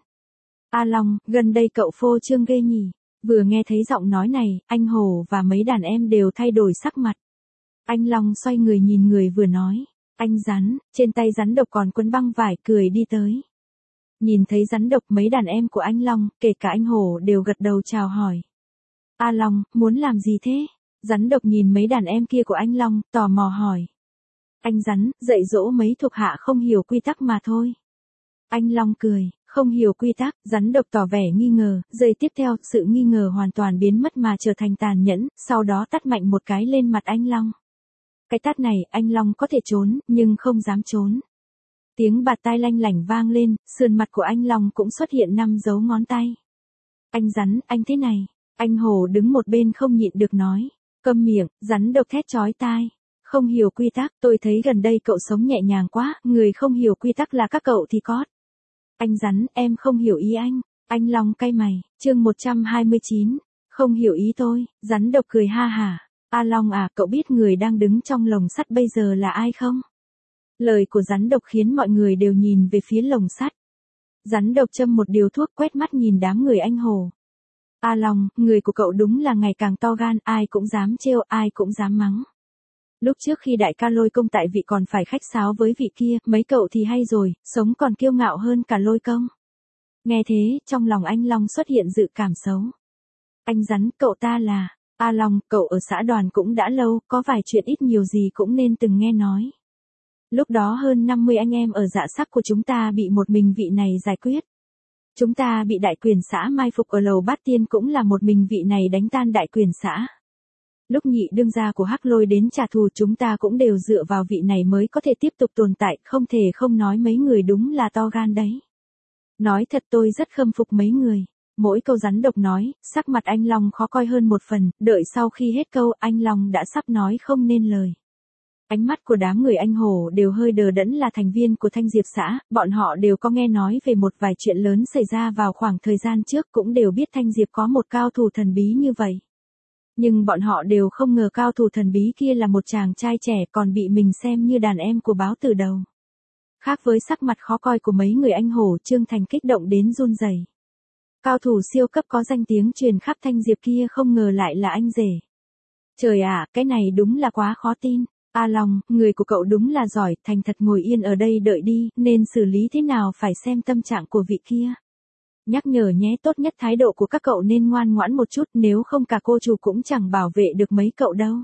A Long, gần đây cậu phô trương ghê nhỉ? Vừa nghe thấy giọng nói này, anh Hồ và mấy đàn em đều thay đổi sắc mặt. Anh Long xoay người nhìn người vừa nói. Anh Rắn, trên tay rắn độc còn quấn băng vải, cười đi tới. Nhìn thấy rắn độc, mấy đàn em của anh Long, kể cả anh Hồ đều gật đầu chào hỏi. A Long, muốn làm gì thế? Rắn độc nhìn mấy đàn em kia của anh Long, tò mò hỏi. Anh Rắn, dạy dỗ mấy thuộc hạ không hiểu quy tắc mà thôi. Anh Long cười, không hiểu quy tắc, rắn độc tỏ vẻ nghi ngờ, giây tiếp theo, sự nghi ngờ hoàn toàn biến mất mà trở thành tàn nhẫn, sau đó tát mạnh một cái lên mặt anh Long. Cái tát này, anh Long có thể trốn, nhưng không dám trốn. Tiếng bạt tai lanh lảnh vang lên, sườn mặt của anh Long cũng xuất hiện năm dấu ngón tay. Anh Rắn, anh thế này. Anh Hồ đứng một bên không nhịn được nói. Câm miệng, rắn độc thét chói tai. Không hiểu quy tắc, tôi thấy gần đây cậu sống nhẹ nhàng quá, người không hiểu quy tắc là các cậu thì có. Anh Rắn, em không hiểu ý anh. Anh Long cay mày, chương một trăm hai mươi chín. Không hiểu ý tôi, rắn độc cười ha hả. A Long à, cậu biết người đang đứng trong lồng sắt bây giờ là ai không? Lời của rắn độc khiến mọi người đều nhìn về phía lồng sắt. Rắn độc châm một điều thuốc, quét mắt nhìn đám người anh Hồ. A Long, người của cậu đúng là ngày càng to gan, ai cũng dám trêu, ai cũng dám mắng. Lúc trước khi đại ca Lôi Công tại vị còn phải khách sáo với vị kia, mấy cậu thì hay rồi, sống còn kiêu ngạo hơn cả Lôi Công. Nghe thế, trong lòng anh Long xuất hiện dự cảm xấu. Anh Rắn, cậu ta là... A Long, cậu ở xã Đoàn cũng đã lâu, có vài chuyện ít nhiều gì cũng nên từng nghe nói. Lúc đó hơn năm mươi anh em ở dạ sắc của chúng ta bị một mình vị này giải quyết. Chúng ta bị đại quyền xã mai phục ở lầu Bát Tiên, cũng là một mình vị này đánh tan đại quyền xã. Lúc nhị đương gia của Hắc Lôi đến trả thù, chúng ta cũng đều dựa vào vị này mới có thể tiếp tục tồn tại, không thể không nói mấy người đúng là to gan đấy. Nói thật tôi rất khâm phục mấy người. Mỗi câu rắn độc nói, sắc mặt anh Long khó coi hơn một phần, đợi sau khi hết câu, anh Long đã sắp nói không nên lời. Ánh mắt của đám người anh Hồ đều hơi đờ đẫn, là thành viên của Thanh Diệp xã, bọn họ đều có nghe nói về một vài chuyện lớn xảy ra vào khoảng thời gian trước, cũng đều biết Thanh Diệp có một cao thủ thần bí như vậy. Nhưng bọn họ đều không ngờ cao thủ thần bí kia là một chàng trai trẻ, còn bị mình xem như đàn em của báo từ đầu. Khác với sắc mặt khó coi của mấy người anh Hồ, Trương Thành kích động đến run rẩy. Cao thủ siêu cấp có danh tiếng truyền khắp Thanh Diệp kia không ngờ lại là anh rể. Trời ạ, cái này đúng là quá khó tin. A Long, người của cậu đúng là giỏi, thành thật ngồi yên ở đây đợi đi, nên xử lý thế nào phải xem tâm trạng của vị kia. Nhắc nhở nhé, tốt nhất thái độ của các cậu nên ngoan ngoãn một chút, nếu không cả cô chủ cũng chẳng bảo vệ được mấy cậu đâu.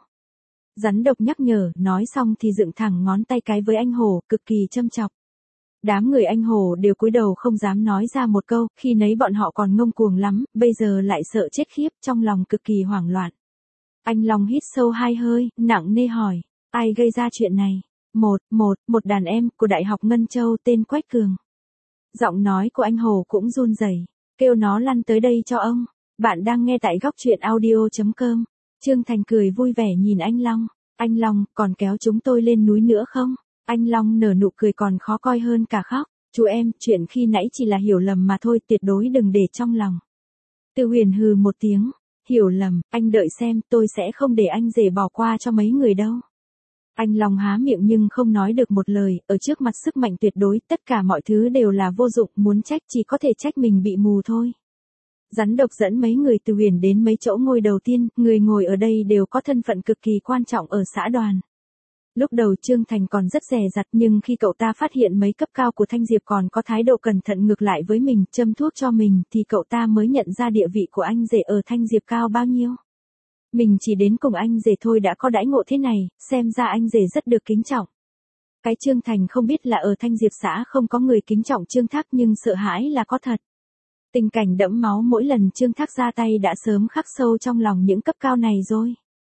Rắn độc nhắc nhở, nói xong thì dựng thẳng ngón tay cái với anh Hồ, cực kỳ châm chọc. Đám người anh Hồ đều cúi đầu không dám nói ra một câu, khi nấy bọn họ còn ngông cuồng lắm, bây giờ lại sợ chết khiếp, trong lòng cực kỳ hoảng loạn. Anh Long hít sâu hai hơi, nặng nề hỏi, ai gây ra chuyện này? Một, một, một đàn em của Đại học Ngân Châu tên Quách Cường. Giọng nói của anh Hồ cũng run rẩy, kêu nó lăn tới đây cho ông. Bạn đang nghe tại góc truyện audio chấm com. Trương Thành cười vui vẻ nhìn anh Long. Anh Long, còn kéo chúng tôi lên núi nữa không? Anh Long nở nụ cười còn khó coi hơn cả khóc. Chú em, chuyện khi nãy chỉ là hiểu lầm mà thôi, tuyệt đối đừng để trong lòng. Từ Huyền hừ một tiếng. Hiểu lầm, anh đợi xem, tôi sẽ không để anh rể bỏ qua cho mấy người đâu. Anh Long há miệng nhưng không nói được một lời, ở trước mặt sức mạnh tuyệt đối, tất cả mọi thứ đều là vô dụng, muốn trách chỉ có thể trách mình bị mù thôi. Rắn độc dẫn mấy người từ Huyền đến mấy chỗ ngôi đầu tiên, người ngồi ở đây đều có thân phận cực kỳ quan trọng ở xã đoàn. Lúc đầu Trương Thành còn rất dè dặt nhưng khi cậu ta phát hiện mấy cấp cao của Thanh Diệp còn có thái độ cẩn thận ngược lại với mình, châm thuốc cho mình, thì cậu ta mới nhận ra địa vị của anh rể ở Thanh Diệp cao bao nhiêu. Mình chỉ đến cùng anh rể thôi đã có đãi ngộ thế này, xem ra anh rể rất được kính trọng. Cái Trương Thành không biết là ở Thanh Diệp xã không có người kính trọng Trương Thác nhưng sợ hãi là có thật. Tình cảnh đẫm máu mỗi lần Trương Thác ra tay đã sớm khắc sâu trong lòng những cấp cao này rồi.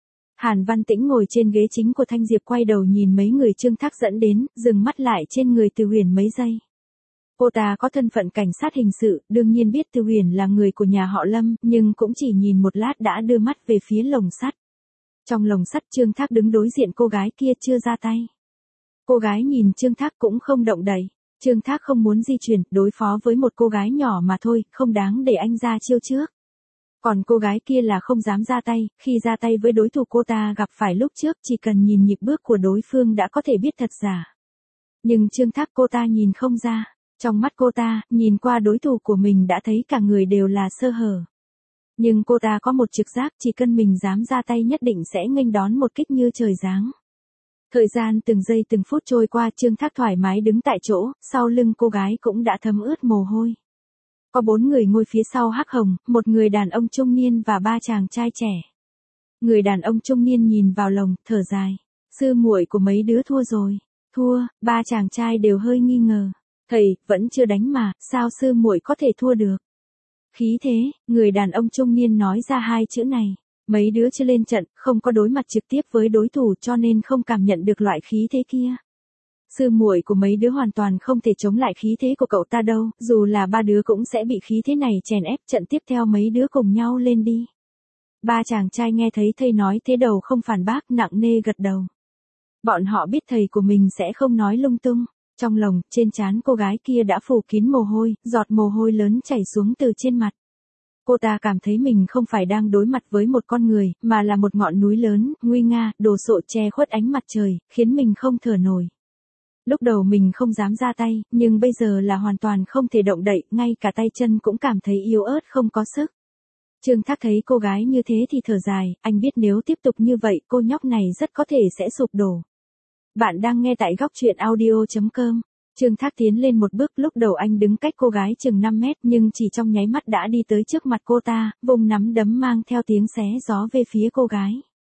Hàn Văn Tĩnh ngồi trên ghế chính của Thanh Diệp quay đầu nhìn mấy người Trương Thác dẫn đến, dừng mắt lại trên người Từ Huyền mấy giây. Cô ta có thân phận cảnh sát hình sự, đương nhiên biết Từ Huyền là người của nhà họ Lâm, nhưng cũng chỉ nhìn một lát đã đưa mắt về phía lồng sắt. Trong lồng sắt Trương Thác đứng đối diện cô gái kia chưa ra tay. Cô gái nhìn Trương Thác cũng không động đậy. Trương Thác không muốn di chuyển, đối phó với một cô gái nhỏ mà thôi, không đáng để anh ra chiêu trước. Còn cô gái kia là không dám ra tay, khi ra tay với đối thủ cô ta gặp phải lúc trước chỉ cần nhìn nhịp bước của đối phương đã có thể biết thật giả. Nhưng Trương Thác cô ta nhìn không ra, trong mắt cô ta, nhìn qua đối thủ của mình đã thấy cả người đều là sơ hở. Nhưng cô ta có một trực giác chỉ cần mình dám ra tay nhất định sẽ nghênh đón một kích như trời giáng. Thời gian từng giây từng phút trôi qua Trương Thác thoải mái đứng tại chỗ, sau lưng cô gái cũng đã thấm ướt mồ hôi. Có bốn người ngồi phía sau Hắc Hồng, một người đàn ông trung niên và ba chàng trai trẻ. Người đàn ông trung niên nhìn vào lồng, thở dài. Sư muội của mấy đứa thua rồi. Thua, ba chàng trai đều hơi nghi ngờ. Thầy, vẫn chưa đánh mà, sao sư muội có thể thua được? Khí thế, người đàn ông trung niên nói ra hai chữ này. Mấy đứa chưa lên trận, không có đối mặt trực tiếp với đối thủ cho nên không cảm nhận được loại khí thế kia. Sư muội của mấy đứa hoàn toàn không thể chống lại khí thế của cậu ta đâu, dù là ba đứa cũng sẽ bị khí thế này chèn ép, trận tiếp theo mấy đứa cùng nhau lên đi. Ba chàng trai nghe thấy thầy nói thế đầu không phản bác, nặng nề gật đầu. Bọn họ biết thầy của mình sẽ không nói lung tung. Trong lòng, trên trán cô gái kia đã phủ kín mồ hôi, giọt mồ hôi lớn chảy xuống từ trên mặt. Cô ta cảm thấy mình không phải đang đối mặt với một con người, mà là một ngọn núi lớn, nguy nga, đồ sộ che khuất ánh mặt trời, khiến mình không thở nổi. Lúc đầu mình không dám ra tay, nhưng bây giờ là hoàn toàn không thể động đậy, ngay cả tay chân cũng cảm thấy yếu ớt không có sức. Trương Thác thấy cô gái như thế thì thở dài, anh biết nếu tiếp tục như vậy cô nhóc này rất có thể sẽ sụp đổ. Bạn đang nghe tại góc truyện audio chấm com. Trương Thác tiến lên một bước, lúc đầu anh đứng cách cô gái chừng năm mét nhưng chỉ trong nháy mắt đã đi tới trước mặt cô ta, vùng nắm đấm mang theo tiếng xé gió về phía cô gái.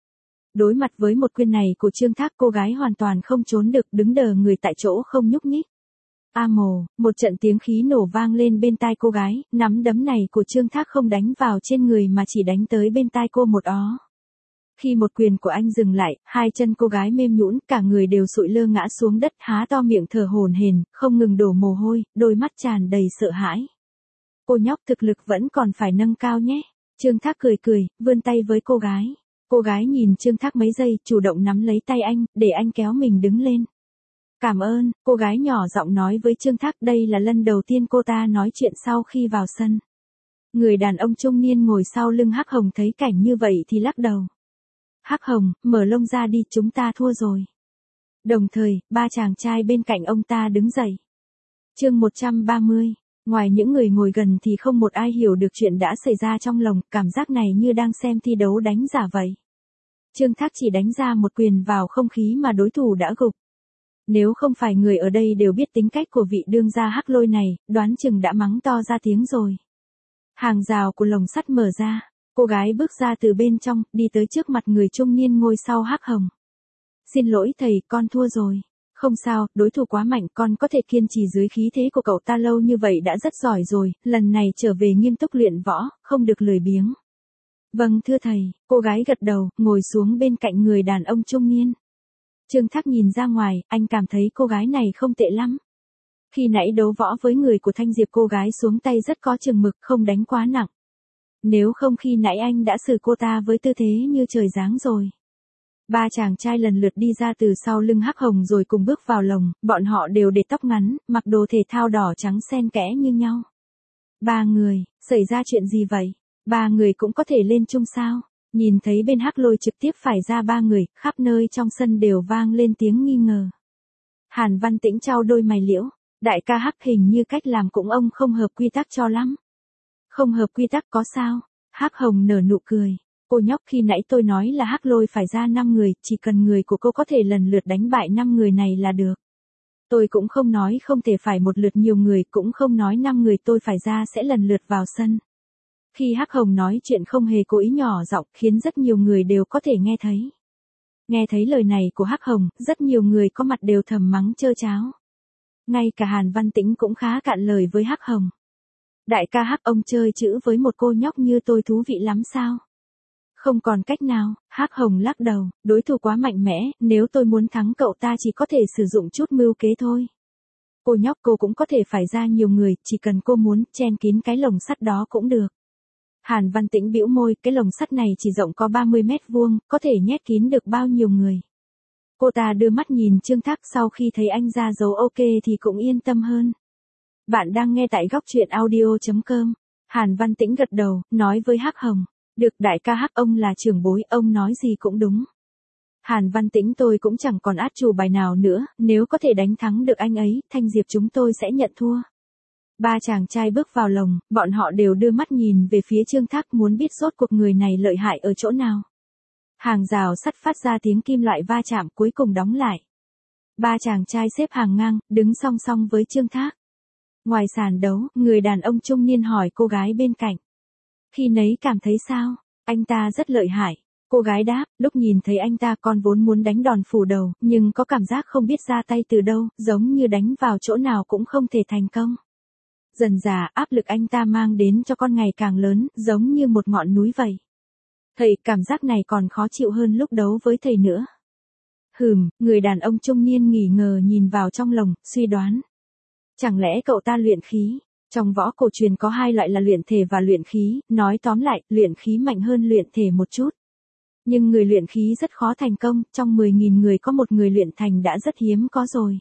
Đối mặt với một quyền này của Trương Thác cô gái hoàn toàn không trốn được, đứng đờ người tại chỗ không nhúc nhích. A mồ, một trận tiếng khí nổ vang lên bên tai cô gái, nắm đấm này của Trương Thác không đánh vào trên người mà chỉ đánh tới bên tai cô một ó. Khi một quyền của anh dừng lại, hai chân cô gái mềm nhũn, cả người đều sụi lơ ngã xuống đất, há to miệng thở hổn hển, không ngừng đổ mồ hôi, đôi mắt tràn đầy sợ hãi. Cô nhóc thực lực vẫn còn phải nâng cao nhé. Trương Thác cười cười, vươn tay với cô gái. Cô gái nhìn Trương Thác mấy giây, chủ động nắm lấy tay anh, để anh kéo mình đứng lên. Cảm ơn, cô gái nhỏ giọng nói với Trương Thác, đây là lần đầu tiên cô ta nói chuyện sau khi vào sân. Người đàn ông trung niên ngồi sau lưng Hắc Hồng thấy cảnh như vậy thì lắc đầu. Hắc Hồng, mở lông ra đi, chúng ta thua rồi. Đồng thời, ba chàng trai bên cạnh ông ta đứng dậy. Chương một trăm ba mươi, ngoài những người ngồi gần thì không một ai hiểu được chuyện đã xảy ra trong lòng, cảm giác này như đang xem thi đấu đánh giả vậy. Trương Thác chỉ đánh ra một quyền vào không khí mà đối thủ đã gục. Nếu không phải người ở đây đều biết tính cách của vị đương gia Hắc Lôi này, đoán chừng đã mắng to ra tiếng rồi. Hàng rào của lồng sắt mở ra. Cô gái bước ra từ bên trong, đi tới trước mặt người trung niên ngồi sau Hắc Hồng. Xin lỗi thầy, con thua rồi. Không sao, đối thủ quá mạnh, con có thể kiên trì dưới khí thế của cậu ta lâu như vậy đã rất giỏi rồi, lần này trở về nghiêm túc luyện võ, không được lười biếng. Vâng thưa thầy, cô gái gật đầu, ngồi xuống bên cạnh người đàn ông trung niên. Trương Thác nhìn ra ngoài, anh cảm thấy cô gái này không tệ lắm. Khi nãy đấu võ với người của Thanh Diệp cô gái xuống tay rất có chừng mực, không đánh quá nặng. Nếu không khi nãy anh đã xử cô ta với tư thế như trời giáng rồi. Ba chàng trai lần lượt đi ra từ sau lưng Hắc Hồng rồi cùng bước vào lồng, bọn họ đều để tóc ngắn, mặc đồ thể thao đỏ trắng xen kẽ như nhau. Ba người, xảy ra chuyện gì vậy? Ba người cũng có thể lên chung sao? Nhìn thấy bên Hắc Lôi trực tiếp phải ra ba người, khắp nơi trong sân đều vang lên tiếng nghi ngờ. Hàn Văn Tĩnh trao đôi mày liễu, đại ca Hắc hình như cách làm cũng ông không hợp quy tắc cho lắm. Không hợp quy tắc có sao? Hắc Hồng nở nụ cười. Cô nhóc, khi nãy tôi nói là Hắc Lôi phải ra năm người, chỉ cần người của cô có thể lần lượt đánh bại năm người này là được. Tôi cũng không nói không thể phải một lượt nhiều người, cũng không nói năm người tôi phải ra sẽ lần lượt vào sân. Khi Hắc Hồng nói chuyện không hề cố ý nhỏ giọng, khiến rất nhiều người đều có thể nghe thấy. Nghe thấy lời này của Hắc Hồng, rất nhiều người có mặt đều thầm mắng trơ tráo. Ngay cả Hàn Văn Tĩnh cũng khá cạn lời với Hắc Hồng. Đại ca Hắc, ông chơi chữ với một cô nhóc như tôi thú vị lắm sao? Không còn cách nào, Hắc Hồng lắc đầu, đối thủ quá mạnh mẽ, nếu tôi muốn thắng cậu ta chỉ có thể sử dụng chút mưu kế thôi. Cô nhóc, cô cũng có thể phải ra nhiều người, chỉ cần cô muốn chen kín cái lồng sắt đó cũng được. Hàn Văn Tĩnh bĩu môi, cái lồng sắt này chỉ rộng có ba mươi mét vuông, có thể nhét kín được bao nhiêu người. Cô ta đưa mắt nhìn Trương Thác, sau khi thấy anh ra dấu ok thì cũng yên tâm hơn. Bạn đang nghe tại góc truyện audio chấm com. Hàn Văn Tĩnh gật đầu, nói với Hắc Hồng. Được, đại ca Hắc, ông là trưởng bối, ông nói gì cũng đúng. Hàn Văn Tĩnh, tôi cũng chẳng còn át chủ bài nào nữa, nếu có thể đánh thắng được anh ấy, Thanh Diệp chúng tôi sẽ nhận thua. Ba chàng trai bước vào lồng, bọn họ đều đưa mắt nhìn về phía Trương Thác, muốn biết rốt cuộc người này lợi hại ở chỗ nào. Hàng rào sắt phát ra tiếng kim loại va chạm, cuối cùng đóng lại. Ba chàng trai xếp hàng ngang, đứng song song với Trương Thác. Ngoài sàn đấu, người đàn ông trung niên hỏi cô gái bên cạnh. Khi nấy cảm thấy sao? Anh ta rất lợi hại. Cô gái đáp, lúc nhìn thấy anh ta con vốn muốn đánh đòn phủ đầu, nhưng có cảm giác không biết ra tay từ đâu, giống như đánh vào chỗ nào cũng không thể thành công. Dần dà, áp lực anh ta mang đến cho con ngày càng lớn, giống như một ngọn núi vậy. Thầy, cảm giác này còn khó chịu hơn lúc đấu với thầy nữa. Hừm, người đàn ông trung niên nghỉ ngờ nhìn vào trong lồng, suy đoán. Chẳng lẽ cậu ta luyện khí? Trong võ cổ truyền có hai loại là luyện thể và luyện khí, nói tóm lại, luyện khí mạnh hơn luyện thể một chút. Nhưng người luyện khí rất khó thành công, trong mười nghìn người có một người luyện thành đã rất hiếm có rồi.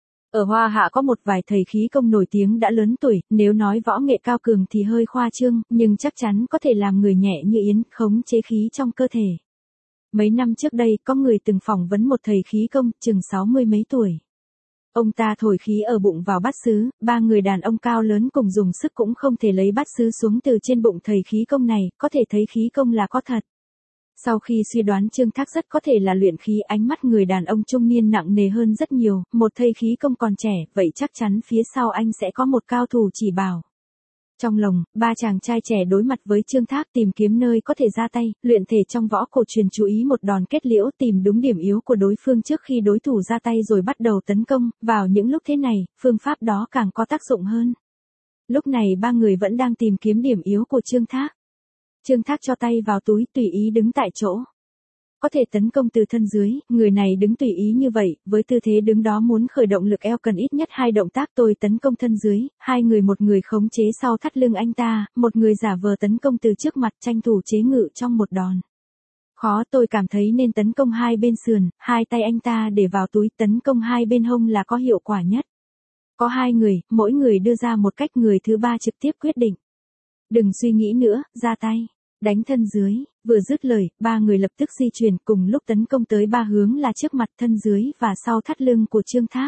Ở Hoa Hạ có một vài thầy khí công nổi tiếng đã lớn tuổi, nếu nói võ nghệ cao cường thì hơi khoa trương, nhưng chắc chắn có thể làm người nhẹ như yến, khống chế khí trong cơ thể. Mấy năm trước đây, có người từng phỏng vấn một thầy khí công, chừng sáu mươi mấy tuổi. Ông ta thổi khí ở bụng vào bát sứ, ba người đàn ông cao lớn cùng dùng sức cũng không thể lấy bát sứ xuống từ trên bụng thầy khí công này, có thể thấy khí công là có thật. Sau khi suy đoán Trương Thác rất có thể là luyện khí, ánh mắt người đàn ông trung niên nặng nề hơn rất nhiều, một thầy khí công còn trẻ, vậy chắc chắn phía sau anh sẽ có một cao thủ chỉ bảo. Trong lồng, ba chàng trai trẻ đối mặt với Trương Thác tìm kiếm nơi có thể ra tay, luyện thể trong võ cổ truyền chú ý một đòn kết liễu, tìm đúng điểm yếu của đối phương trước khi đối thủ ra tay rồi bắt đầu tấn công, vào những lúc thế này, phương pháp đó càng có tác dụng hơn. Lúc này ba người vẫn đang tìm kiếm điểm yếu của Trương Thác. Trương Thác cho tay vào túi, tùy ý đứng tại chỗ. Có thể tấn công từ thân dưới, người này đứng tùy ý như vậy, với tư thế đứng đó muốn khởi động lực eo cần ít nhất hai động tác. Tôi tấn công thân dưới, hai người, một người khống chế sau thắt lưng anh ta, một người giả vờ tấn công từ trước mặt, tranh thủ chế ngự trong một đòn. Khó, tôi cảm thấy nên tấn công hai bên sườn, hai tay anh ta để vào túi, tấn công hai bên hông là có hiệu quả nhất. Có hai người, mỗi người đưa ra một cách, người thứ ba trực tiếp quyết định. Đừng suy nghĩ nữa, ra tay. Đánh thân dưới, vừa dứt lời, ba người lập tức di chuyển cùng lúc tấn công tới ba hướng là trước mặt, thân dưới và sau thắt lưng của Trương Thác.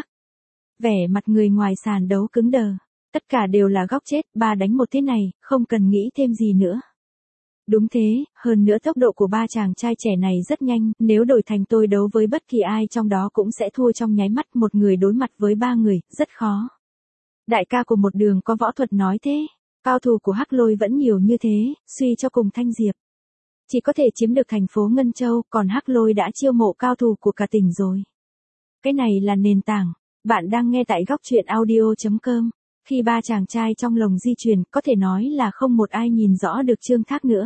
Vẻ mặt người ngoài sàn đấu cứng đờ. Tất cả đều là góc chết, ba đánh một thế này, không cần nghĩ thêm gì nữa. Đúng thế, hơn nữa tốc độ của ba chàng trai trẻ này rất nhanh, nếu đổi thành tôi đấu với bất kỳ ai trong đó cũng sẽ thua trong nháy mắt, một người đối mặt với ba người, rất khó. Đại ca của một đường có võ thuật nói thế. Cao thủ của Hắc Lôi vẫn nhiều như thế, suy cho cùng Thanh Diệp chỉ có thể chiếm được thành phố Ngân Châu, còn Hắc Lôi đã chiêu mộ cao thủ của cả tỉnh rồi. Cái này là nền tảng. Bạn đang nghe tại góc truyện audio chấm com. Khi ba chàng trai trong lồng di chuyển, có thể nói là không một ai nhìn rõ được Trương Thác nữa.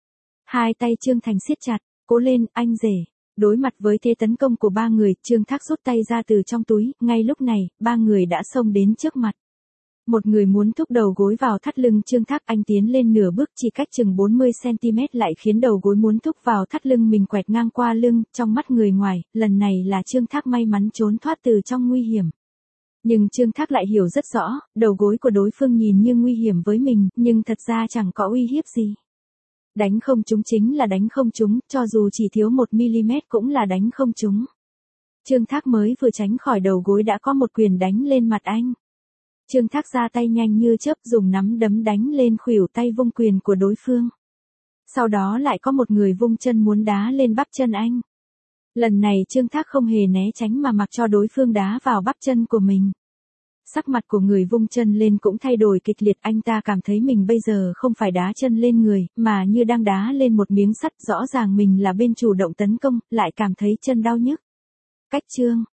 Hai tay Trương Thành siết chặt, cố lên, anh rể. Đối mặt với thế tấn công của ba người, Trương Thác rút tay ra từ trong túi, ngay lúc này, ba người đã xông đến trước mặt. Một người muốn thúc đầu gối vào thắt lưng Trương Thác, anh tiến lên nửa bước chỉ cách chừng bốn mươi xăng ti mét lại khiến đầu gối muốn thúc vào thắt lưng mình quẹt ngang qua lưng, trong mắt người ngoài, lần này là Trương Thác may mắn trốn thoát từ trong nguy hiểm. Nhưng Trương Thác lại hiểu rất rõ, đầu gối của đối phương nhìn như nguy hiểm với mình, nhưng thật ra chẳng có uy hiếp gì. Đánh không trúng chính là đánh không trúng, cho dù chỉ thiếu một mi-li-mét cũng là đánh không trúng. Trương Thác mới vừa tránh khỏi đầu gối đã có một quyền đánh lên mặt anh. Trương Thác ra tay nhanh như chớp dùng nắm đấm đánh lên khuỷu tay vung quyền của đối phương. Sau đó lại có một người vung chân muốn đá lên bắp chân anh. Lần này Trương Thác không hề né tránh mà mặc cho đối phương đá vào bắp chân của mình. Sắc mặt của người vung chân lên cũng thay đổi kịch liệt, anh ta cảm thấy mình bây giờ không phải đá chân lên người, mà như đang đá lên một miếng sắt, rõ ràng mình là bên chủ động tấn công, lại cảm thấy chân đau nhức. Cách Trương